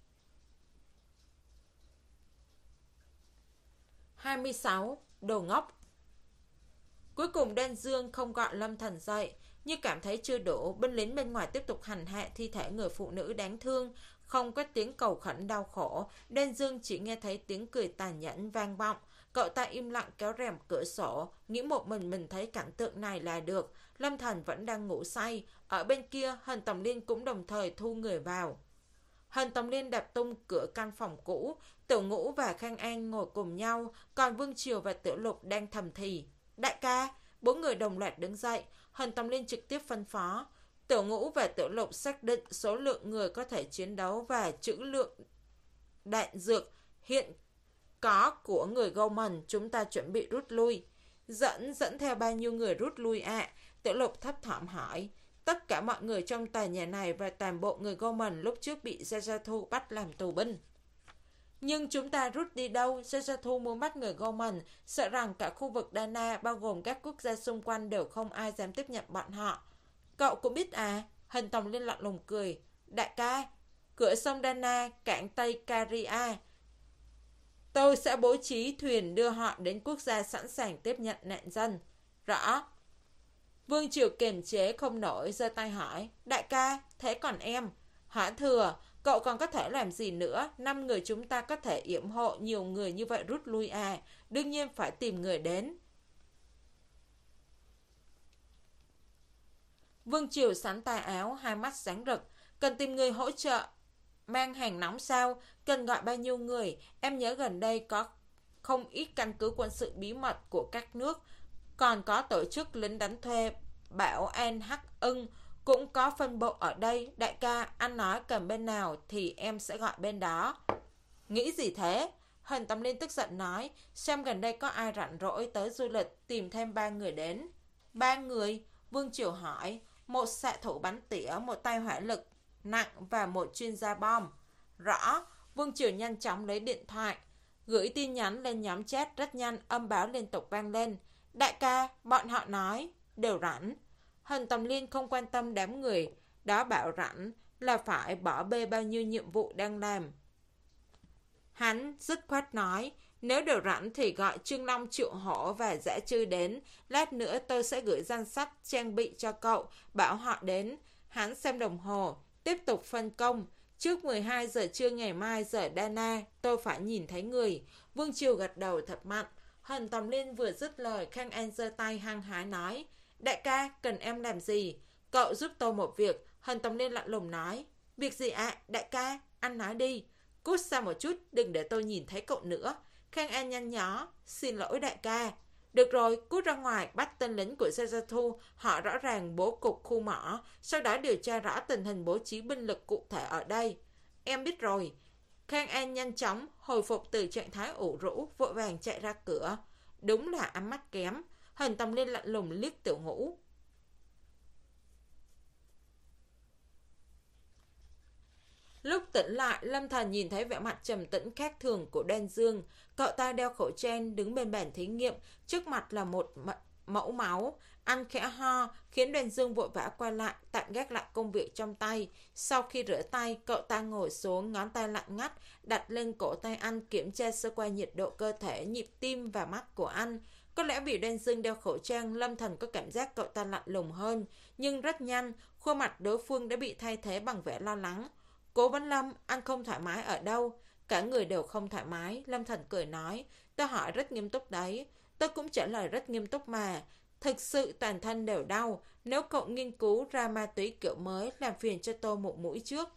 hai mươi sáu. Đồ ngốc. Cuối cùng Đoan Dương không gọi Lâm Thần dậy, như cảm thấy chưa đủ, binh lính bên ngoài tiếp tục hành hạ thi thể người phụ nữ đáng thương. Không có tiếng cầu khẩn đau khổ, Đoan Dương chỉ nghe thấy tiếng cười tàn nhẫn vang vọng. Cậu ta im lặng kéo rèm cửa sổ, nghĩ một mình mình thấy cảnh tượng này là được. Lâm Thần vẫn đang ngủ say, ở bên kia Hân Tòng Liên cũng đồng thời thu người vào. Hân Tòng Liên đạp tung cửa căn phòng cũ, Tiểu Ngũ và Khang An ngồi cùng nhau, còn Vương Triều và Tiểu Lục đang thầm thì. Đại ca! Bốn người đồng loạt đứng dậy. Hân Tòng Liên trực tiếp phân phó. Tiểu Ngũ và Tiểu Lục xác định số lượng người có thể chiến đấu và trữ lượng đạn dược hiện có của người Goldman, chúng ta chuẩn bị rút lui. Dẫn dẫn theo bao nhiêu người rút lui ạ? À? Tiểu Lục thấp thỏm hỏi. Tất cả mọi người trong tòa nhà này và toàn bộ người Goldman lúc trước bị Jajathu bắt làm tù binh. Nhưng chúng ta rút đi đâu? Jajathu muốn bắt người Goldman, sợ rằng cả khu vực Dana bao gồm các quốc gia xung quanh đều không ai dám tiếp nhận bọn họ. Cậu cũng biết à? Hình Tòng Liên lạnh lùng cười. Đại ca, cửa sông Dana, cảng Tây Caria, tôi sẽ bố trí thuyền đưa họ đến quốc gia sẵn sàng tiếp nhận nạn dân. Rõ. Vương Triều kiềm chế không nổi, giơ tay hỏi. Đại ca, thế còn em? Hả Thừa, cậu còn có thể làm gì nữa? Năm người chúng ta có thể yểm hộ nhiều người như vậy rút lui à? Đương nhiên phải tìm người đến. Vương Triều sắn tay áo, hai mắt sáng rực. Cần tìm người hỗ trợ mang hàng nóng sao? Cần gọi bao nhiêu người? Em nhớ gần đây có không ít căn cứ quân sự bí mật của các nước, còn có tổ chức lính đánh thuê Bảo An Hắc Ưng cũng có phân bộ ở đây. Đại ca, anh nói cần bên nào thì em sẽ gọi bên đó. Nghĩ gì thế? Hân Tòng Liên tức giận nói. Xem gần đây có ai rảnh rỗi tới du lịch, tìm thêm ba người đến. Ba người? Vương Triều hỏi. Một xạ thủ bắn tỉa, một tay hỏa lực nặng và một chuyên gia bom. Rõ. Vương Triều nhanh chóng lấy điện thoại, gửi tin nhắn lên nhóm chat. Rất nhanh, âm báo liên tục vang lên. Đại ca, bọn họ nói đều rảnh. Hân Tòng Liên không quan tâm đám người đó bảo rảnh là phải bỏ bê bao nhiêu nhiệm vụ đang làm. Hắn dứt khoát nói, nếu đều rảnh thì gọi Trương Long, Triệu Hổ và Dã Trư đến. Lát nữa tôi sẽ gửi danh sách trang bị cho cậu, bảo họ đến. Hắn xem đồng hồ, tiếp tục phân công. Trước mười hai giờ trưa ngày mai giờ Dana, tôi phải nhìn thấy người. Vương Triều gật đầu thật mạnh. Hân Tòng Liên vừa dứt lời, Khang An giơ tay hăng hái nói. Đại ca, cần em làm gì? Cậu giúp tôi một việc. Hân Tòng Liên lạnh lùng nói. Việc gì ạ? À? Đại ca, anh nói đi. Cút xa một chút, đừng để tôi nhìn thấy cậu nữa. Khang An nhăn nhó. Xin lỗi đại ca. Được rồi, cút ra ngoài, bắt tên lính của Jajathu. Họ rõ ràng bố cục khu mỏ, sau đó điều tra rõ tình hình bố trí binh lực cụ thể ở đây. Em biết rồi. Khang An nhanh chóng hồi phục từ trạng thái ủ rũ, vội vàng chạy ra cửa. Đúng là ánh mắt kém. Hân Tòng Liên lạnh lùng liếc Tiểu Ngũ. Lúc tỉnh lại, Lâm Thần nhìn thấy vẻ mặt trầm tĩnh khác thường của Đoan Dương. Cậu ta đeo khẩu trang đứng bên bàn thí nghiệm, trước mặt là một mẫu máu. Anh khẽ ho, khiến Đoan Dương vội vã quay lại, tạm gác lại công việc trong tay. Sau khi rửa tay, cậu ta ngồi xuống, ngón tay lạnh ngắt, đặt lên cổ tay anh, kiểm tra sơ qua nhiệt độ cơ thể, nhịp tim và mắt của anh. Có lẽ vì Đoan Dương đeo khẩu trang, Lâm Thần có cảm giác cậu ta lạnh lùng hơn. Nhưng rất nhanh, khuôn mặt đối phương đã bị thay thế bằng vẻ lo lắng. Cố Vấn Lâm, anh không thoải mái ở đâu? Cả người đều không thoải mái. Lâm Thần cười nói, tôi hỏi rất nghiêm túc đấy. Tôi cũng trả lời rất nghiêm túc mà. Thực sự toàn thân đều đau. Nếu cậu nghiên cứu ra ma túy kiểu mới, làm phiền cho tôi một mũi trước.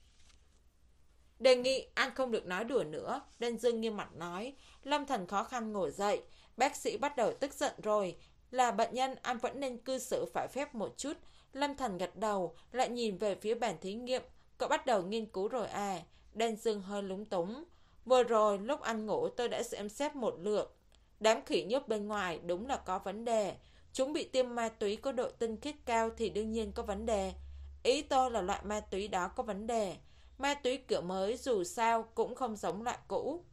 Đề nghị anh không được nói đùa nữa. Đoan Dương nghiêm mặt nói. Lâm Thần khó khăn ngồi dậy. Bác sĩ bắt đầu tức giận rồi. Là bệnh nhân, anh vẫn nên cư xử phải phép một chút. Lâm Thần gật đầu, lại nhìn về phía bàn thí nghiệm. Cậu bắt đầu nghiên cứu rồi à? Đoan Dương hơi lúng túng. Vừa rồi lúc anh ngủ tôi đã xem xét một lượt. Đám khỉ nhốt bên ngoài đúng là có vấn đề. Chúng bị tiêm ma túy có độ tinh khiết cao thì đương nhiên có vấn đề. Ý tôi là loại ma túy đó có vấn đề. Ma túy kiểu mới dù sao cũng không giống loại cũ.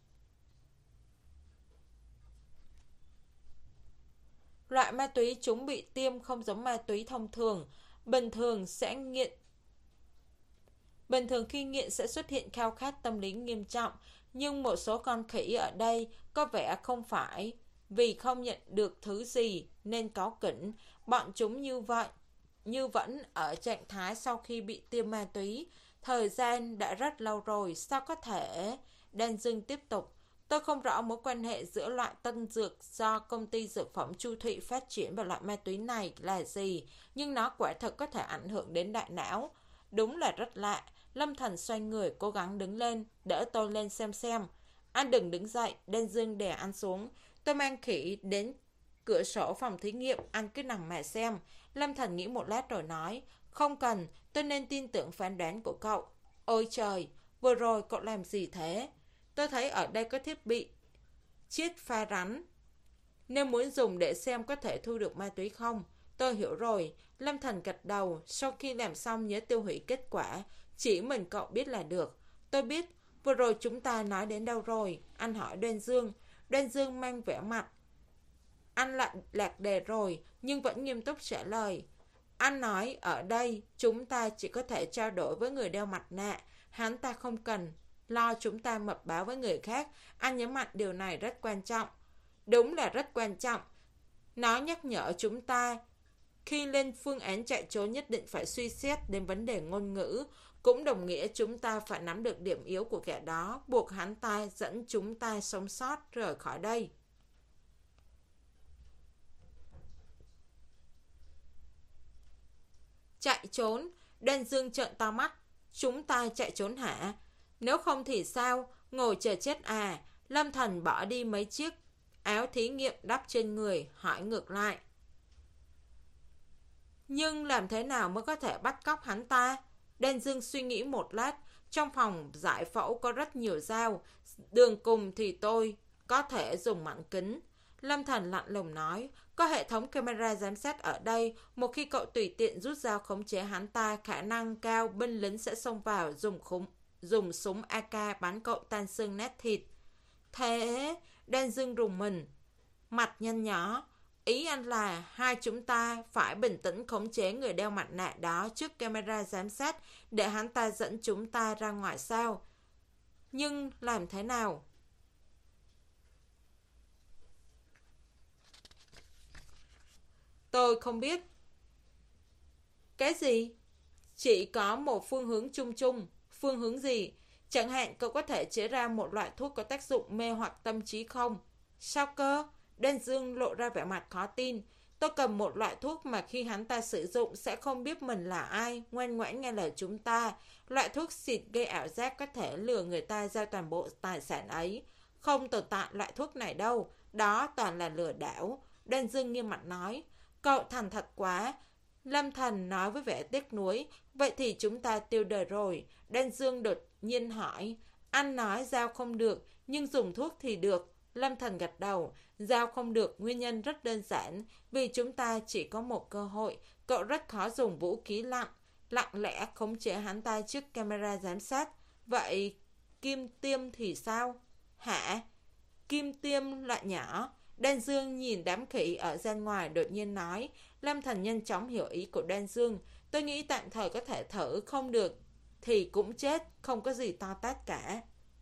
Loại ma túy chúng bị tiêm không giống ma túy thông thường. Bình thường sẽ nghiện Bình thường khi nghiện sẽ xuất hiện khao khát tâm lý nghiêm trọng. Nhưng một số con khỉ ở đây có vẻ không phải. Vì không nhận được thứ gì nên cáu kỉnh. Bọn chúng như vậy Như vẫn ở trạng thái sau khi bị tiêm ma túy. Thời gian đã rất lâu rồi. Sao có thể? Đan Dương tiếp tục. Tôi không rõ mối quan hệ giữa loại tân dược do công ty dược phẩm Chu Thụy phát triển và loại ma túy này là gì. Nhưng nó quả thật có thể ảnh hưởng đến đại não. Đúng là rất lạ. Lâm Thần xoay người cố gắng đứng lên. Đỡ tôi lên xem xem. Anh đừng đứng dậy. Đan Dương đè anh xuống. Tôi mang khỉ đến cửa sổ phòng thí nghiệm. Anh cứ nằm mà xem. Lâm Thần nghĩ một lát rồi nói. Không cần. Tôi nên tin tưởng phán đoán của cậu. Ôi trời. Vừa rồi cậu làm gì thế? Tôi thấy ở đây có thiết bị chiết pha rắn. Nếu muốn dùng để xem có thể thu được ma túy không? Tôi hiểu rồi. Lâm Thần gật đầu. Sau khi làm xong nhớ tiêu hủy kết quả. Chỉ mình cậu biết là được. Tôi biết. Vừa rồi chúng ta nói đến đâu rồi? Anh hỏi Đoan Dương. Đoan Dương mang vẻ mặt anh lại lạc đề rồi, nhưng vẫn nghiêm túc trả lời. Anh nói ở đây chúng ta chỉ có thể trao đổi với người đeo mặt nạ. Hắn ta không cần lo chúng ta mật báo với người khác. Anh nhấn mạnh điều này rất quan trọng. Đúng là rất quan trọng. Nó nhắc nhở chúng ta khi lên phương án chạy trốn nhất định phải suy xét đến vấn đề ngôn ngữ. Cũng đồng nghĩa chúng ta phải nắm được điểm yếu của kẻ đó, buộc hắn ta dẫn chúng ta sống sót rời khỏi đây. Chạy trốn? Đoan Dương trợn to mắt. Chúng ta chạy trốn hả? Nếu không thì sao? Ngồi chờ chết à? Lâm Thần bỏ đi mấy chiếc áo thí nghiệm đắp trên người, hỏi ngược lại. Nhưng làm thế nào mới có thể bắt cóc hắn ta? Đoan Dương suy nghĩ một lát. Trong phòng giải phẫu có rất nhiều dao. Đường cùng thì tôi có thể dùng mảnh kính. Lâm Thần lạnh lùng nói. Có hệ thống camera giám sát ở đây. Một khi cậu tùy tiện rút dao khống chế hắn ta, khả năng cao binh lính sẽ xông vào dùng khung, dùng súng a ca bắn cậu tan xương nát thịt. Thế? Đoan Dương rùng mình, mặt nhăn nhó. Ý anh là hai chúng ta phải bình tĩnh khống chế người đeo mặt nạ đó trước camera giám sát để hắn ta dẫn chúng ta ra ngoài sao? Nhưng làm thế nào? Tôi không biết. Cái gì? Chỉ có một phương hướng chung chung. Phương hướng gì? Chẳng hạn cậu có thể chế ra một loại thuốc có tác dụng mê hoặc tâm trí không? Sao cơ? Đoan Dương lộ ra vẻ mặt khó tin. Tôi cầm một loại thuốc mà khi hắn ta sử dụng sẽ không biết mình là ai, ngoan ngoãn nghe lời chúng ta. Loại thuốc xịt gây ảo giác có thể lừa người ta giao toàn bộ tài sản ấy. Không tồn tại loại thuốc này đâu. Đó toàn là lừa đảo. Đoan Dương nghiêm mặt nói. Cậu thành thật quá. Lâm Thần nói với vẻ tiếc nuối. Vậy thì chúng ta tiêu đời rồi. Đoan Dương đột nhiên hỏi. Anh nói giao không được, nhưng dùng thuốc thì được. Lâm Thần gật đầu. Giao không được nguyên nhân rất đơn giản. Vì chúng ta chỉ có một cơ hội. Cậu rất khó dùng vũ khí lặng Lặng lẽ khống chế hắn ta trước camera giám sát. Vậy Kim Tiêm thì sao? Hả? Kim Tiêm lại nhỏ. Đan Dương nhìn đám khỉ ở gian ngoài đột nhiên nói. Lâm Thành nhanh chóng hiểu ý của Đan Dương. Tôi nghĩ tạm thời có thể thử, không được thì cũng chết, không có gì to tát cả.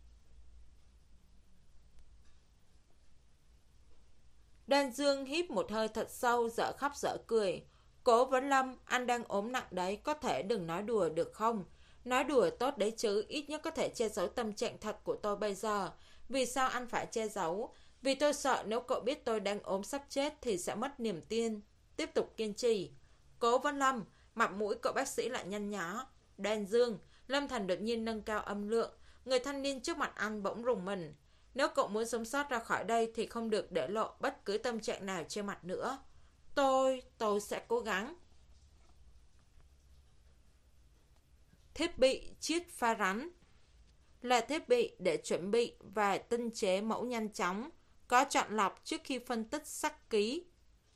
Đan Dương hít một hơi thật sâu, dở khóc dở cười. Cố Vấn Lâm, anh đang ốm nặng đấy, có thể đừng nói đùa được không? Nói đùa tốt đấy chứ, ít nhất có thể che giấu tâm trạng thật của tôi bây giờ. Vì sao anh phải che giấu? Vì tôi sợ nếu cậu biết tôi đang ốm sắp chết thì sẽ mất niềm tin. Tiếp tục kiên trì. Cố Vấn Lâm, mặt mũi cậu bác sĩ lại nhăn nhó. Đan Dương, Lâm Thành đột nhiên nâng cao âm lượng. Người thanh niên trước mặt anh bỗng rùng mình. Nếu cậu muốn sống sót ra khỏi đây thì không được để lộ bất cứ tâm trạng nào trên mặt nữa. Tôi, tôi sẽ cố gắng. Thiết bị chiết pha rắn là thiết bị để chuẩn bị và tinh chế mẫu nhanh chóng, có chọn lọc trước khi phân tích sắc ký.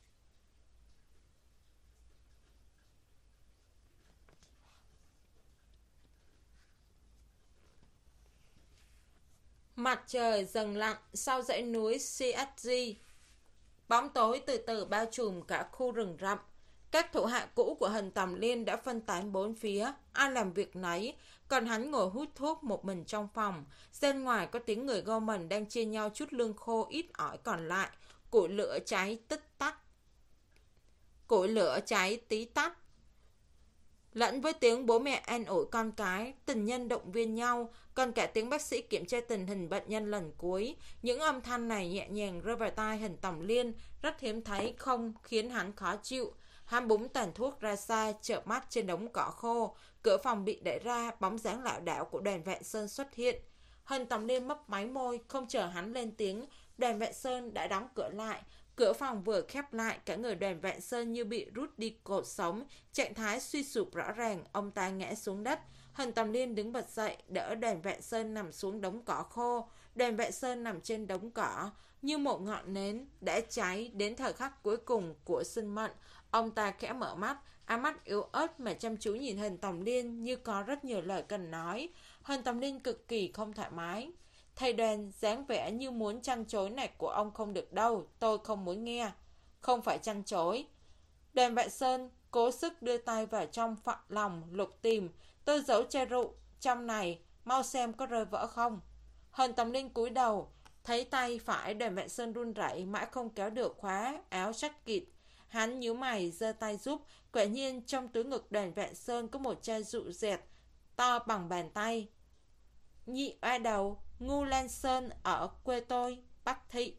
Mặt trời dần lặn sau dãy núi xê ét giê. Bóng tối từ từ bao trùm cả khu rừng rậm. Các thủ hạ cũ của Hình Tầm Liên đã phân tán bốn phía, ai làm việc nấy, còn hắn ngồi hút thuốc một mình trong phòng. Bên ngoài có tiếng người gom mình đang chia nhau chút lương khô ít ỏi còn lại, củi lửa cháy tích tắc. Củi lửa cháy tí tách. Lẫn với tiếng bố mẹ an ủi con cái, tình nhân động viên nhau, còn cả tiếng bác sĩ kiểm tra tình hình bệnh nhân lần cuối. Những âm thanh này nhẹ nhàng rơi vào tai Hình Tầm Liên, rất hiếm thấy, không khiến hắn khó chịu. Hắn búng tàn thuốc ra xa, chợp mắt trên đống cỏ khô. Cửa phòng bị đẩy ra, bóng dáng lảo đảo của Đoàn Vạn Sơn xuất hiện. Hình Tầm Liên mấp máy môi, không chờ hắn lên tiếng. Đoàn Vạn Sơn đã đóng cửa lại. Cửa phòng vừa khép lại, cả người Đoàn Vạn Sơn như bị rút đi cột sống, trạng thái suy sụp rõ ràng, ông ta ngã xuống đất. Hình Tầm Liên đứng bật dậy, đỡ Đoàn Vạn Sơn nằm xuống đống cỏ khô. Đoàn Vạn Sơn nằm trên đống cỏ, như một ngọn nến đã cháy đến thời khắc cuối cùng của sinh mệnh. Ông ta khẽ mở mắt, ánh mắt yếu ớt mà chăm chú nhìn Hình Tầm Liên như có rất nhiều lời cần nói. Hình Tầm Liên cực kỳ không thoải mái. Thầy Đoàn, dáng vẻ như muốn chăn chối này của ông không được đâu, tôi không muốn nghe. Không phải chăn chối. Đoàn Vạn Sơn cố sức đưa tay vào trong phận lòng lục tìm. Tôi giấu chai rượu trong này, mau xem có rơi vỡ không. Hình Tầm Liên cúi đầu, thấy tay phải Đoàn Vạn Sơn run rẩy, mãi không kéo được khóa áo chắc kịt. Hắn nhíu mày giơ tay giúp. Quả nhiên trong túi ngực Đoàn Vạn Sơn có một chai rượu dẹt to bằng bàn tay. Nhị oa đầu, Ngu Lan Sơn ở quê tôi, Bắc Thị.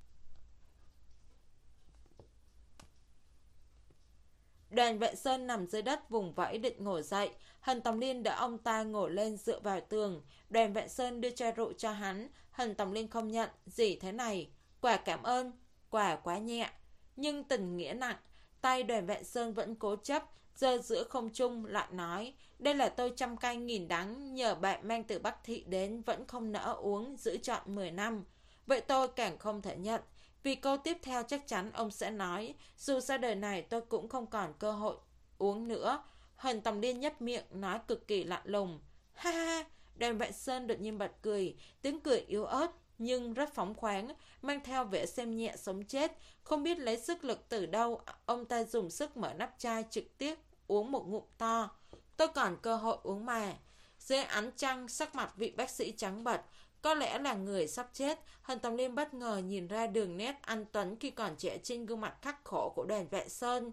Đoàn Vạn Sơn nằm dưới đất vùng vẫy định ngồi dậy. Hình Tầm Liên đỡ ông ta ngồi lên dựa vào tường. Đoàn Vạn Sơn đưa chai rượu cho hắn. Hình Tầm Liên không nhận. Gì thế này? Quà cảm ơn. Quà quá nhẹ, nhưng tình nghĩa nặng. Tay Đoàn Vạn Sơn vẫn cố chấp, giơ giữa không trung lại nói. Đây là tôi trăm cay nghìn đắng, nhờ bạn mang từ Bắc Thị đến vẫn không nỡ uống, giữ trọn mười năm. Vậy tôi càng không thể nhận. Vì câu tiếp theo chắc chắn ông sẽ nói, dù sao đời này tôi cũng không còn cơ hội uống nữa. Hình Tầm Liên nhếch miệng, nói cực kỳ lạnh lùng. Ha ha, Đoàn Vạn Sơn đột nhiên bật cười, tiếng cười yếu ớt nhưng rất phóng khoáng, mang theo vẻ xem nhẹ sống chết. Không biết lấy sức lực từ đâu, ông ta dùng sức mở nắp chai trực tiếp uống một ngụm to. Tôi còn cơ hội uống mà. Dưới ánh trăng, sắc mặt vị bác sĩ trắng bệch, có lẽ là người sắp chết. Hình Tầm Liên bất ngờ nhìn ra đường nét anh tuấn khi còn trẻ trên gương mặt khắc khổ của Đoàn Vạn Sơn.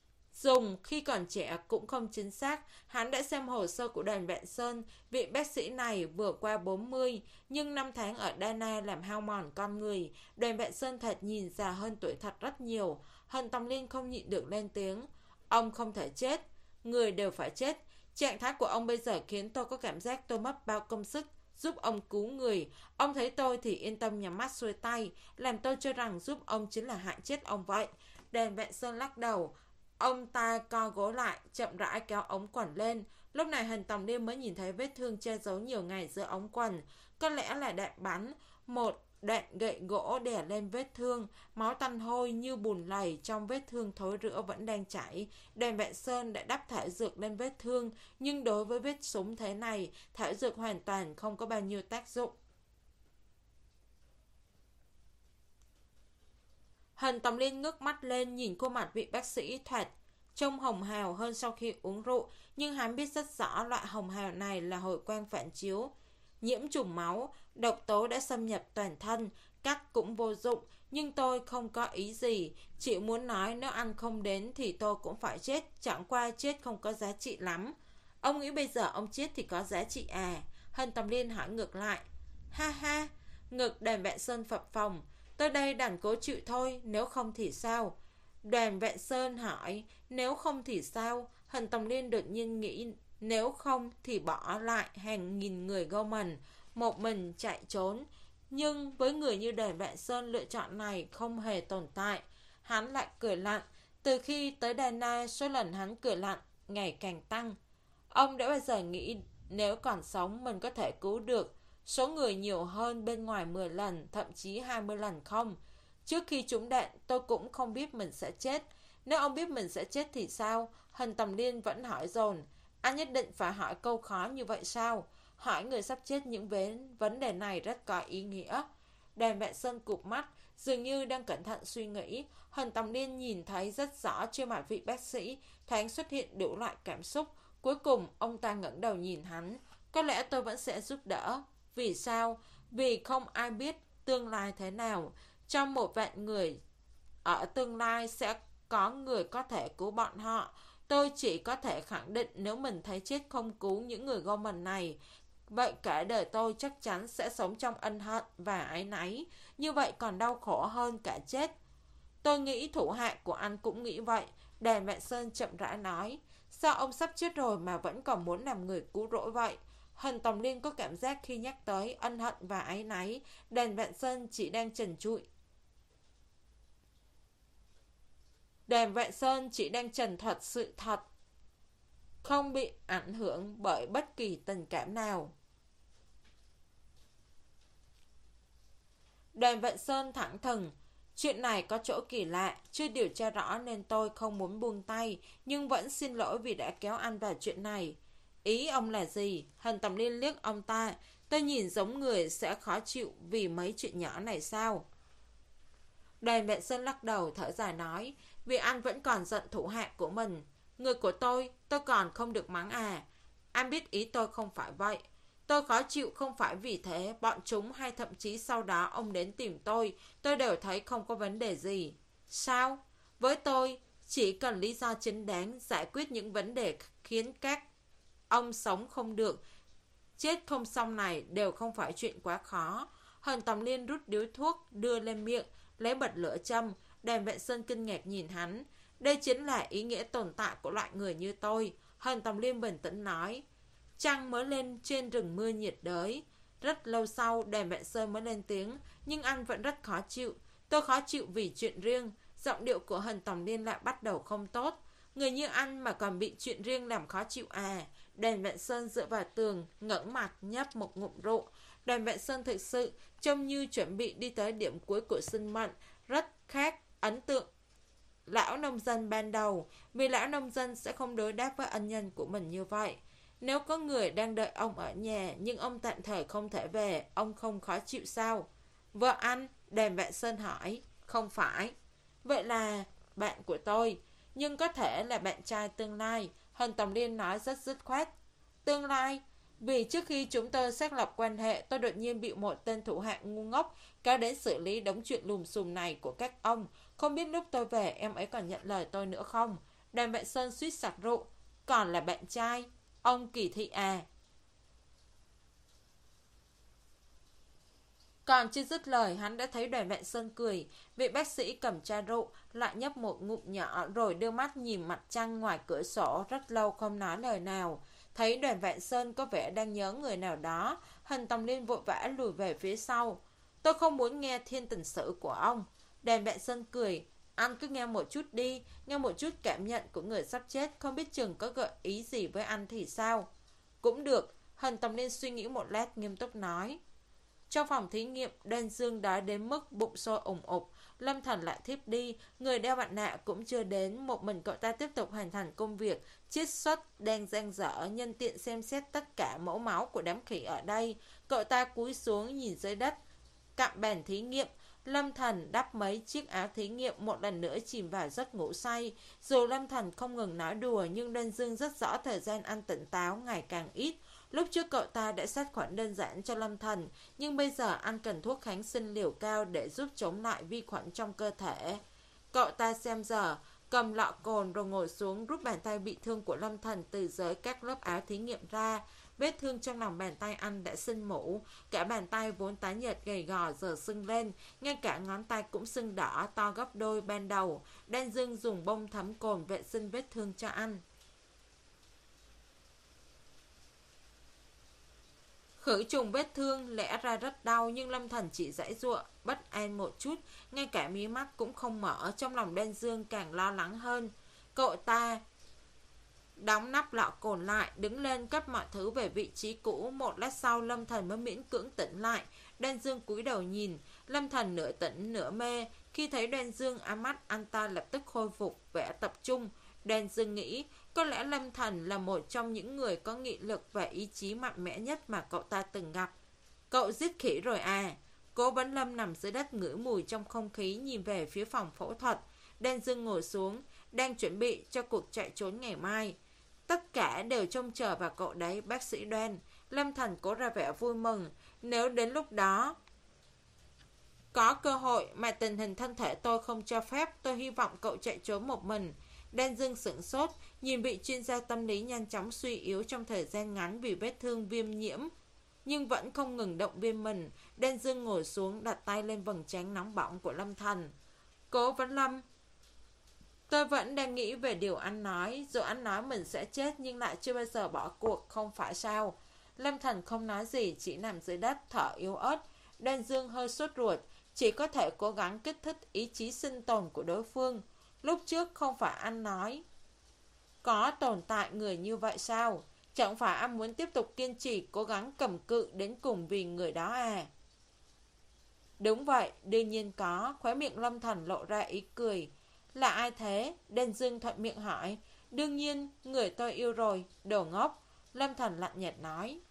Dùng khi còn trẻ cũng không chính xác. Hắn đã xem hồ sơ của Đoàn Vạn Sơn. Vị bác sĩ này vừa qua bốn mươi, nhưng năm tháng ở Đana làm hao mòn con người. Đoàn Vạn Sơn thật nhìn già hơn tuổi thật rất nhiều. Hình Tầm Liên không nhịn được lên tiếng. Ông không thể chết. Người đều phải chết. Trạng thái của ông bây giờ khiến tôi có cảm giác tôi mất bao công sức giúp ông cứu người. Ông thấy tôi thì yên tâm nhắm mắt xuôi tay, làm tôi cho rằng giúp ông chính là hại chết ông vậy. Đoàn Vạn Sơn lắc đầu. Ông ta co gối lại, chậm rãi kéo ống quần lên. Lúc này Hình Tầm Liên mới nhìn thấy vết thương che giấu nhiều ngày giữa ống quần. Có lẽ là đạn bắn. Một đoạn gậy gỗ đè lên vết thương. Máu tanh hôi như bùn lầy trong vết thương thối rữa vẫn đang chảy. Đoàn Vạn Sơn đã đắp thảo dược lên vết thương. Nhưng đối với vết súng thế này, thảo dược hoàn toàn không có bao nhiêu tác dụng. Hân Tầm Liên ngước mắt lên nhìn khuôn mặt vị bác sĩ thoạt trông hồng hào hơn sau khi uống rượu, nhưng hắn biết rất rõ loại hồng hào này là hồi quang phản chiếu. Nhiễm trùng máu, độc tố đã xâm nhập toàn thân, cắt cũng vô dụng, nhưng tôi không có ý gì, chỉ muốn nói nếu anh không đến thì tôi cũng phải chết, chẳng qua chết không có giá trị lắm. Ông nghĩ bây giờ ông chết thì có giá trị à? Hân Tầm Liên hỏi ngược lại. Ha ha, ngực Đoàn Vạn Sơn phập phồng. Tôi đây đành cố chịu thôi, nếu không thì sao? Đoàn Vạn Sơn hỏi, nếu không thì sao? Hân Tầm Liên đột nhiên nghĩ, nếu không thì bỏ lại hàng nghìn người gâu mình, một mình chạy trốn. Nhưng với người như Đoàn Vạn Sơn, lựa chọn này không hề tồn tại. Hắn lại cười lạnh. Từ khi tới Đà Na, số lần hắn cười lạnh ngày càng tăng. Ông đã bao giờ nghĩ nếu còn sống mình có thể cứu được số người nhiều hơn bên ngoài mười lần, thậm chí hai mươi lần không? Trước khi trúng đạn, tôi cũng không biết mình sẽ chết. Nếu ông biết mình sẽ chết thì sao? Hân Tầm Liên vẫn hỏi dồn. Anh nhất định phải hỏi câu khó như vậy sao? Hỏi người sắp chết những vấn đề này rất có ý nghĩa. Đoàn Vạn Sơn cụp mắt, dường như đang cẩn thận suy nghĩ. Hân Tầm Liên nhìn thấy rất rõ trên mặt vị bác sĩ thoáng xuất hiện đủ loại cảm xúc. Cuối cùng ông ta ngẩng đầu nhìn hắn. Có lẽ tôi vẫn sẽ giúp đỡ. Vì sao? Vì không ai biết tương lai thế nào. Trong một vạn người ở tương lai sẽ có người có thể cứu bọn họ. Tôi chỉ có thể khẳng định nếu mình thấy chết không cứu những người gom mình này, vậy cả đời tôi chắc chắn sẽ sống trong ân hận và áy náy. Như vậy còn đau khổ hơn cả chết. Tôi nghĩ thủ hạ của anh cũng nghĩ vậy. Đoàn Vạn Sơn chậm rãi nói. Sao ông sắp chết rồi mà vẫn còn muốn làm người cứu rỗi vậy? Hân Tầm Liên có cảm giác khi nhắc tới ân hận và áy náy, Đoàn Vạn Sơn chỉ đang trần trụi. Đoàn Vạn Sơn chỉ đang trần thuật sự thật, không bị ảnh hưởng bởi bất kỳ tình cảm nào. Đoàn Vạn Sơn thẳng thừng. Chuyện này có chỗ kỳ lạ, chưa điều tra rõ nên tôi không muốn buông tay, nhưng vẫn xin lỗi vì đã kéo anh vào chuyện này. Ý ông là gì? Hân Tầm Liên liếc ông ta. Tôi nhìn giống người sẽ khó chịu vì mấy chuyện nhỏ này sao? Đoàn Vạn Sơn lắc đầu thở dài nói. Vì anh vẫn còn giận thủ hạ của mình. Người của tôi, tôi còn không được mắng à? Anh biết ý tôi không phải vậy. Tôi khó chịu không phải vì thế, bọn chúng hay thậm chí sau đó ông đến tìm tôi, tôi đều thấy không có vấn đề gì. Sao? Với tôi, chỉ cần lý do chính đáng giải quyết những vấn đề khiến các ông sống không được, chết không xong này đều không phải chuyện quá khó. Hân Tầm Liên rút điếu thuốc, đưa lên miệng, lấy bật lửa châm. Đoàn Vạn Sơn kinh ngạc nhìn hắn. Đây chính là ý nghĩa tồn tại của loại người như tôi. Hân Tầm Liên bình tĩnh nói. Trăng mới lên trên rừng mưa nhiệt đới. Rất lâu sau, Đoàn Vạn Sơn mới lên tiếng, nhưng anh vẫn rất khó chịu. Tôi khó chịu vì chuyện riêng. Giọng điệu của Hân Tầm Liên lại bắt đầu không tốt. Người như anh mà còn bị chuyện riêng làm khó chịu à? Đoàn Vạn Sơn dựa vào tường, ngẩng mặt nhấp một ngụm rượu. Đoàn Vạn Sơn thực sự trông như chuẩn bị đi tới điểm cuối của sinh mệnh, rất khác ấn tượng lão nông dân ban đầu, vì lão nông dân sẽ không đối đáp với ân nhân của mình như vậy. Nếu có người đang đợi ông ở nhà nhưng ông tạm thời không thể về, ông không khó chịu sao? Vợ anh? Đoàn Vạn Sơn hỏi. Không phải. Vậy là bạn của tôi, nhưng có thể là bạn trai tương lai. Hân Tầm Liên nói rất dứt khoát. Tương lai? Vì trước khi chúng tôi xác lập quan hệ, tôi đột nhiên bị một tên thủ hạ ngu ngốc kéo đến xử lý đống chuyện lùm xùm này của các ông. Không biết lúc tôi về em ấy còn nhận lời tôi nữa không? Đoàn Vạn Sơn suýt sặc rượu. Còn là bạn trai? Ông kỳ thị à? Còn chưa dứt lời, hắn đã thấy Đoàn Vạn Sơn cười. Vị bác sĩ cầm chai rượu, lại nhấp một ngụm nhỏ rồi đưa mắt nhìn mặt trăng ngoài cửa sổ, rất lâu không nói lời nào. Thấy Đoàn Vạn Sơn có vẻ đang nhớ người nào đó, Hân Tầm Liên vội vã lùi về phía sau. Tôi không muốn nghe thiên tình sử của ông. Đoàn Vạn Sơn cười. Anh cứ nghe một chút đi, nghe một chút cảm nhận của người sắp chết, không biết chừng có gợi ý gì với anh thì sao? Cũng được. Hân Tầm Liên suy nghĩ một lát nghiêm túc nói. Trong phòng thí nghiệm, Đan Dương đói đến mức bụng sôi ủng ục. Lâm Thần lại thiếp đi, người đeo mặt nạ cũng chưa đến. Một mình cậu ta tiếp tục hoàn thành công việc chiết xuất đang dang dở, nhân tiện xem xét tất cả mẫu máu của đám khỉ ở đây. Cậu ta cúi xuống nhìn dưới đất cạnh bàn thí nghiệm, Lâm Thần đắp mấy chiếc áo thí nghiệm một lần nữa chìm vào giấc ngủ say. Dù Lâm Thần không ngừng nói đùa nhưng Đơn Dương rất rõ thời gian ăn tỉnh táo ngày càng ít. Lúc trước cậu ta đã sát khuẩn đơn giản cho Lâm Thần, nhưng bây giờ ăn cần thuốc kháng sinh liều cao để giúp chống lại vi khuẩn trong cơ thể. Cậu ta xem giờ, cầm lọ cồn rồi ngồi xuống rút bàn tay bị thương của Lâm Thần từ dưới các lớp áo thí nghiệm ra. Vết thương trong lòng bàn tay anh đã sưng mủ, cả bàn tay vốn tái nhợt gầy gò giờ sưng lên, ngay cả ngón tay cũng sưng đỏ to gấp đôi ban đầu. Đan Dương dùng bông thấm cồn vệ sinh vết thương cho anh. Khử trùng vết thương lẽ ra rất đau nhưng Lâm Thần chỉ giãy giụa, bất an một chút, ngay cả mí mắt cũng không mở. Trong lòng Đan Dương càng lo lắng hơn. Cậu ta đóng nắp lọ cồn lại, đứng lên cất mọi thứ về vị trí cũ. Một lát sau Lâm Thần mới miễn cưỡng tỉnh lại. Đan Dương cúi đầu nhìn, Lâm Thần nửa tỉnh nửa mê. Khi thấy Đan Dương, ánh mắt anh ta lập tức khôi phục vẻ tập trung. Đan Dương nghĩ có lẽ Lâm Thần là một trong những người có nghị lực và ý chí mạnh mẽ nhất mà cậu ta từng gặp. Cậu giết khỉ rồi à? Cố Vấn Lâm nằm dưới đất ngửi mùi trong không khí, nhìn về phía phòng phẫu thuật. Đan Dương ngồi xuống, đang chuẩn bị cho cuộc chạy trốn ngày mai. Tất cả đều trông chờ vào cậu đấy, bác sĩ Đoan. Lâm Thần cố ra vẻ vui mừng. Nếu đến lúc đó có cơ hội mà tình hình thân thể tôi không cho phép, tôi hy vọng cậu chạy trốn một mình. Đan Dương sửng sốt, nhìn vị chuyên gia tâm lý nhanh chóng suy yếu trong thời gian ngắn vì vết thương viêm nhiễm, nhưng vẫn không ngừng động viên mình. Đan Dương ngồi xuống, đặt tay lên vầng trán nóng bỏng của Lâm Thần. Cố Vấn Lâm, tôi vẫn đang nghĩ về điều anh nói. Dù anh nói mình sẽ chết nhưng lại chưa bao giờ bỏ cuộc, không phải sao? Lâm Thần không nói gì, chỉ nằm dưới đất thở yếu ớt. Đan Dương hơi sốt ruột, chỉ có thể cố gắng kích thích ý chí sinh tồn của đối phương. Lúc trước không phải anh nói có tồn tại người như vậy sao? Chẳng phải anh muốn tiếp tục kiên trì cố gắng cầm cự đến cùng vì người đó à? Đúng vậy, đương nhiên có. Khóe miệng Lâm Thần lộ ra ý cười. Là ai thế? Đan Dương thuận miệng hỏi. Đương nhiên, người tôi yêu rồi. Đồ ngốc. Lâm Thần lạnh nhạt nói.